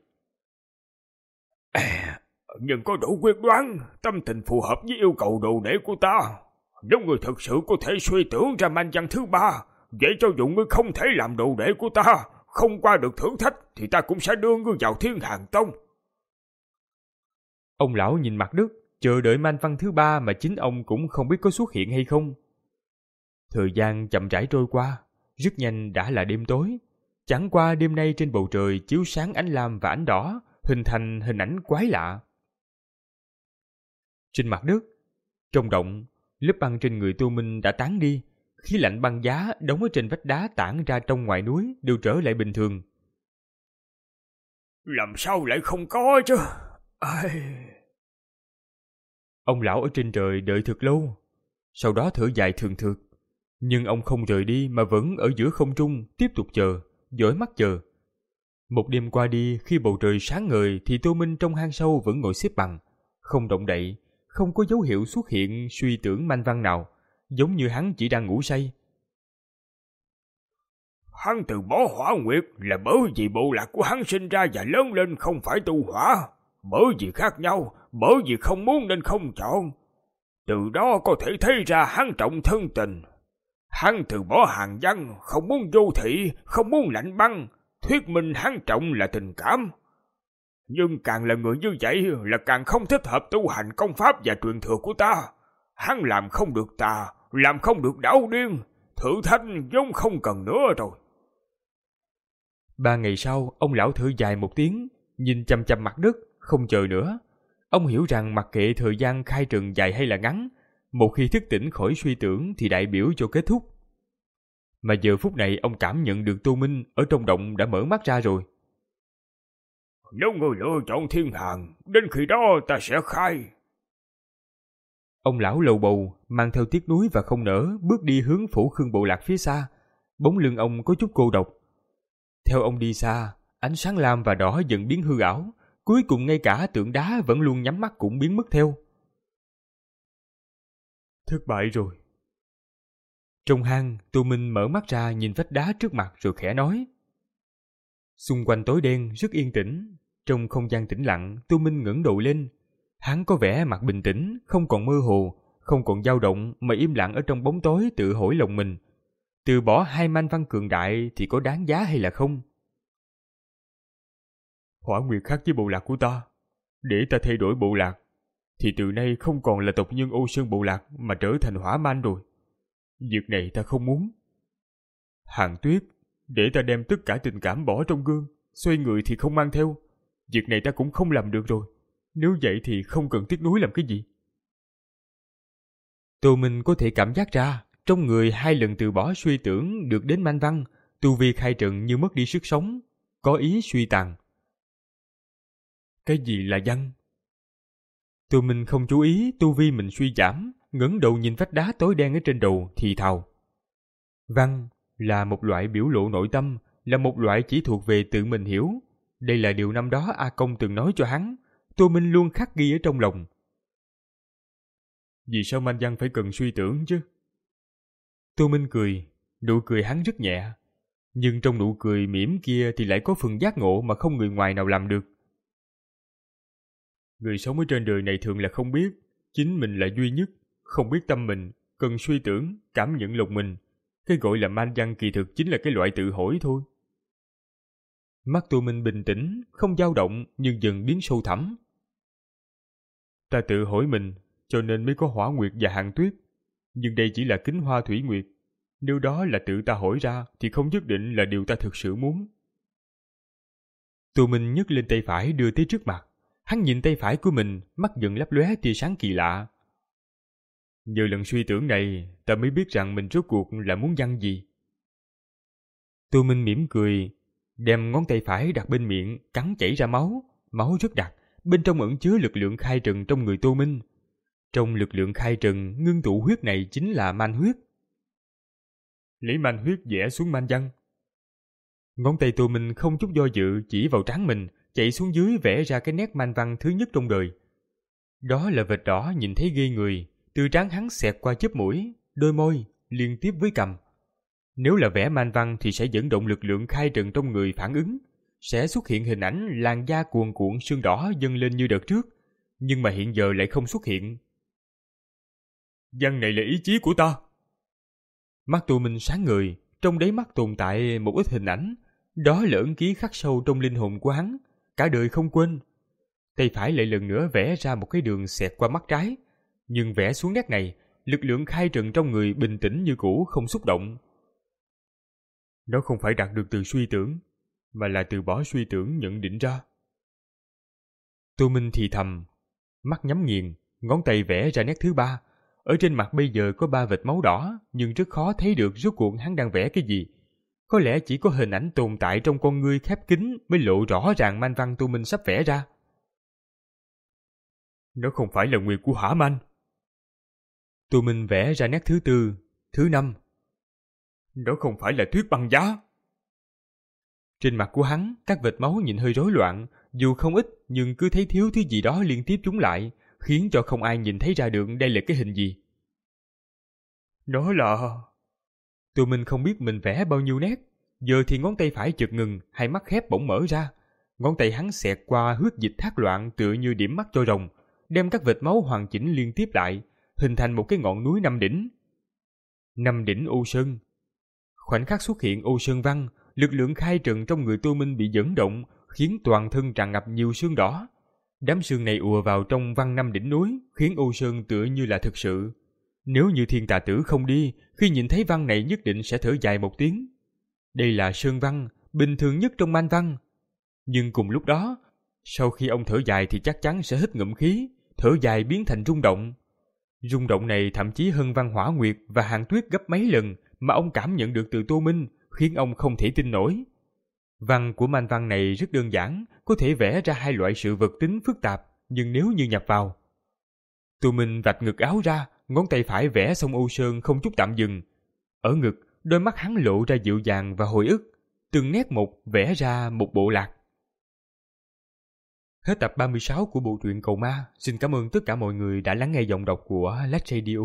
À, nhưng có đủ quyết đoán, tâm tình phù hợp với yêu cầu đồ đệ của ta. Nếu người thật sự có thể suy tưởng ra man văn thứ ba, vậy cho dù ngươi không thể làm đồ đệ của ta, không qua được thử thách, thì ta cũng sẽ đưa ngươi vào Thiên Hàn Tông. Ông lão nhìn mặt đất, chờ đợi man văn thứ ba mà chính ông cũng không biết có xuất hiện hay không. Thời gian chậm rãi trôi qua, rất nhanh đã là đêm tối. Chẳng qua đêm nay trên bầu trời chiếu sáng ánh lam và ánh đỏ, hình thành hình ảnh quái lạ. Trên mặt đất, trong động, lớp băng trên người Tu Minh đã tán đi, khí lạnh băng giá đóng ở trên vách đá tản ra trong ngoài núi đều trở lại bình thường. Làm sao lại không có chứ? Ai... Ông lão ở trên trời đợi thật lâu, sau đó thở dài thường thượt. Nhưng ông không rời đi mà vẫn ở giữa không trung tiếp tục chờ, dõi mắt chờ. Một đêm qua đi, khi bầu trời sáng ngời thì Tu Minh trong hang sâu vẫn ngồi xếp bằng, không động đậy, không có dấu hiệu xuất hiện suy tưởng manh văn nào, giống như hắn chỉ đang ngủ say. Hắn từ bỏ Hỏa Nguyệt là bởi vì bộ lạc của hắn sinh ra và lớn lên không phải tu hỏa, bởi vì khác nhau, bởi vì không muốn nên không chọn. Từ đó có thể thấy ra hắn trọng thân tình. Hắn từ bỏ Hàn văn, không muốn vô thị, không muốn lạnh băng, thuyết minh hắn trọng là tình cảm. Nhưng càng là người như vậy là càng không thích hợp tu hành công pháp và truyền thừa của ta. Hắn làm không được tà, làm không được đảo điên, thử thách vốn không cần nữa rồi. Ba ngày sau, ông lão thở dài một tiếng, nhìn chằm chằm mặt đất, không chờ nữa. Ông hiểu rằng mặc kệ thời gian khai trần dài hay là ngắn, một khi thức tỉnh khỏi suy tưởng thì đại biểu cho kết thúc. Mà giờ phút này ông cảm nhận được Tô Minh ở trong động đã mở mắt ra rồi. Nếu ngươi lựa chọn thiên hàng, đến khi đó ta sẽ khai. Ông lão lầu bầu, mang theo tiếc nuối và không nỡ, bước đi hướng phủ Khương bộ lạc phía xa. Bóng lưng ông có chút cô độc. Theo ông đi xa, ánh sáng lam và đỏ dần biến hư ảo, cuối cùng ngay cả tượng đá vẫn luôn nhắm mắt cũng biến mất theo. Thất bại rồi. Trong hang, Tô Minh mở mắt ra nhìn vách đá trước mặt rồi khẽ nói. Xung quanh tối đen, rất yên tĩnh. Trong không gian tĩnh lặng, Tô Minh ngẩng đầu lên. Hắn có vẻ mặt bình tĩnh, không còn mơ hồ, không còn dao động mà im lặng ở trong bóng tối tự hỏi lòng mình. Từ bỏ hai man văn cường đại thì có đáng giá hay là không? Hỏa Nguyệt khác với bộ lạc của ta. Để ta thay đổi bộ lạc, thì từ nay không còn là tộc nhân Ô Sơn bộ lạc mà trở thành hỏa man rồi. Việc này ta không muốn. Hàn Tuyết, để ta đem tất cả tình cảm bỏ trong gương, xoay người thì không mang theo. Việc này ta cũng không làm được rồi. Nếu vậy thì không cần tiếc nuối làm cái gì. Tô Minh có thể cảm giác ra, trong người hai lần từ bỏ suy tưởng được đến man văn, tu vi khai trần như mất đi sức sống, có ý suy tàn. Cái gì là văn? Tô Minh không chú ý tu vi mình suy giảm, ngẩng đầu nhìn vách đá tối đen ở trên đầu thì thào. Văn là một loại biểu lộ nội tâm, là một loại chỉ thuộc về tự mình hiểu. Đây là điều năm đó A Công từng nói cho hắn, Tô Minh luôn khắc ghi ở trong lòng. Vì sao man văn phải cần suy tưởng chứ? Tô Minh cười, nụ cười hắn rất nhẹ, nhưng trong nụ cười mỉm kia thì lại có phần giác ngộ mà không người ngoài nào làm được. Người sống ở trên đời này thường là không biết, chính mình là duy nhất, không biết tâm mình, cần suy tưởng, cảm nhận lòng mình. Cái gọi là man văn kỳ thực chính là cái loại tự hỏi thôi. Mắt Tô Minh bình tĩnh, không dao động nhưng dần biến sâu thẳm. Ta tự hỏi mình, cho nên mới có Hỏa Nguyệt và Hàn Tuyết. Nhưng đây chỉ là Kính Hoa Thủy Nguyệt. Nếu đó là tự ta hỏi ra thì không nhất định là điều ta thực sự muốn. Tô Minh nhấc lên tay phải đưa tới trước mặt. Hắn nhìn tay phải của mình, mắt dần lấp lóe tia sáng kỳ lạ. Nhờ lần suy tưởng này, ta mới biết rằng mình rốt cuộc là muốn văn gì. Tô Minh mỉm cười, đem ngón tay phải đặt bên miệng, cắn chảy ra máu. Máu rất đặc, bên trong ẩn chứa lực lượng khai trần trong người Tô Minh. Trong lực lượng khai trần, ngưng tụ huyết này chính là man huyết. Lấy man huyết vẽ xuống man văn. Ngón tay Tô Minh không chút do dự chỉ vào trán mình, chạy xuống dưới vẽ ra cái nét man văn thứ nhất trong đời. Đó là vệt đỏ nhìn thấy ghê người, từ trán hắn xẹt qua chóp mũi, đôi môi, liên tiếp với cằm. Nếu là vẽ man văn thì sẽ dẫn động lực lượng khai trần trong người phản ứng, sẽ xuất hiện hình ảnh làn da cuồn cuộn sương đỏ dâng lên như đợt trước, nhưng mà hiện giờ lại không xuất hiện. Văn này là ý chí của ta. Mắt Tô Minh sáng ngời, trong đáy mắt tồn tại một ít hình ảnh, đó là ấn ký khắc sâu trong linh hồn của hắn, cả đời không quên. Tay phải lại lần nữa vẽ ra một cái đường xẹt qua mắt trái, nhưng vẽ xuống nét này, lực lượng khai trần trong người bình tĩnh như cũ, không xúc động. Nó không phải đạt được từ suy tưởng, mà là từ bỏ suy tưởng nhận định ra. Tô Minh thì thầm, mắt nhắm nghiền, ngón tay vẽ ra nét thứ ba. Ở trên mặt bây giờ có ba vệt máu đỏ, nhưng rất khó thấy được rốt cuộc hắn đang vẽ cái gì. Có lẽ chỉ có hình ảnh tồn tại trong con ngươi khép kín mới lộ rõ ràng man văn Tô Minh sắp vẽ ra. Nó không phải là nguyệt của Hỏa Man. Tô Minh vẽ ra nét thứ tư, thứ năm. Nó không phải là tuyết băng giá. Trên mặt của hắn, các vệt máu nhìn hơi rối loạn, dù không ít nhưng cứ thấy thiếu thứ gì đó liên tiếp trúng lại, khiến cho không ai nhìn thấy ra được đây là cái hình gì. Nó là... Tô Minh không biết mình vẽ bao nhiêu nét, giờ thì ngón tay phải chợt ngừng, hai mắt khép bỗng mở ra. Ngón tay hắn xẹt qua huyết dịch thác loạn tựa như điểm mắt cho rồng, đem các vệt máu hoàn chỉnh liên tiếp lại, hình thành một cái ngọn núi năm đỉnh. Năm đỉnh Ô Sơn. Khoảnh khắc xuất hiện Ô Sơn văn, lực lượng khai trần trong người Tô Minh bị dẫn động, khiến toàn thân tràn ngập nhiều sương đỏ. Đám sương này ùa vào trong văn năm đỉnh núi, khiến Ô Sơn tựa như là thực sự. Nếu như Thiên Tà Tử không đi, khi nhìn thấy văn này nhất định sẽ thở dài một tiếng. Đây là sơn văn, bình thường nhất trong man văn. Nhưng cùng lúc đó, sau khi ông thở dài thì chắc chắn sẽ hít ngụm khí, thở dài biến thành rung động. Rung động này thậm chí hơn văn Hỏa Nguyệt và Hàn Tuyết gấp mấy lần, mà ông cảm nhận được từ Tô Minh khiến ông không thể tin nổi. Văn của man văn này rất đơn giản, có thể vẽ ra hai loại sự vật tính phức tạp, nhưng nếu như nhập vào. Tô Minh vạch ngực áo ra, ngón tay phải vẽ sông Âu Sơn không chút tạm dừng. Ở ngực, đôi mắt hắn lộ ra dịu dàng và hồi ức, từng nét một vẽ ra một bộ lạc. Hết tập ba mươi sáu của bộ truyện Cầu Ma. Xin cảm ơn tất cả mọi người đã lắng nghe giọng đọc của Lách Radio.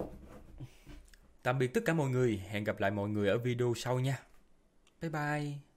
Tạm biệt tất cả mọi người, hẹn gặp lại mọi người ở video sau nha. Bye bye.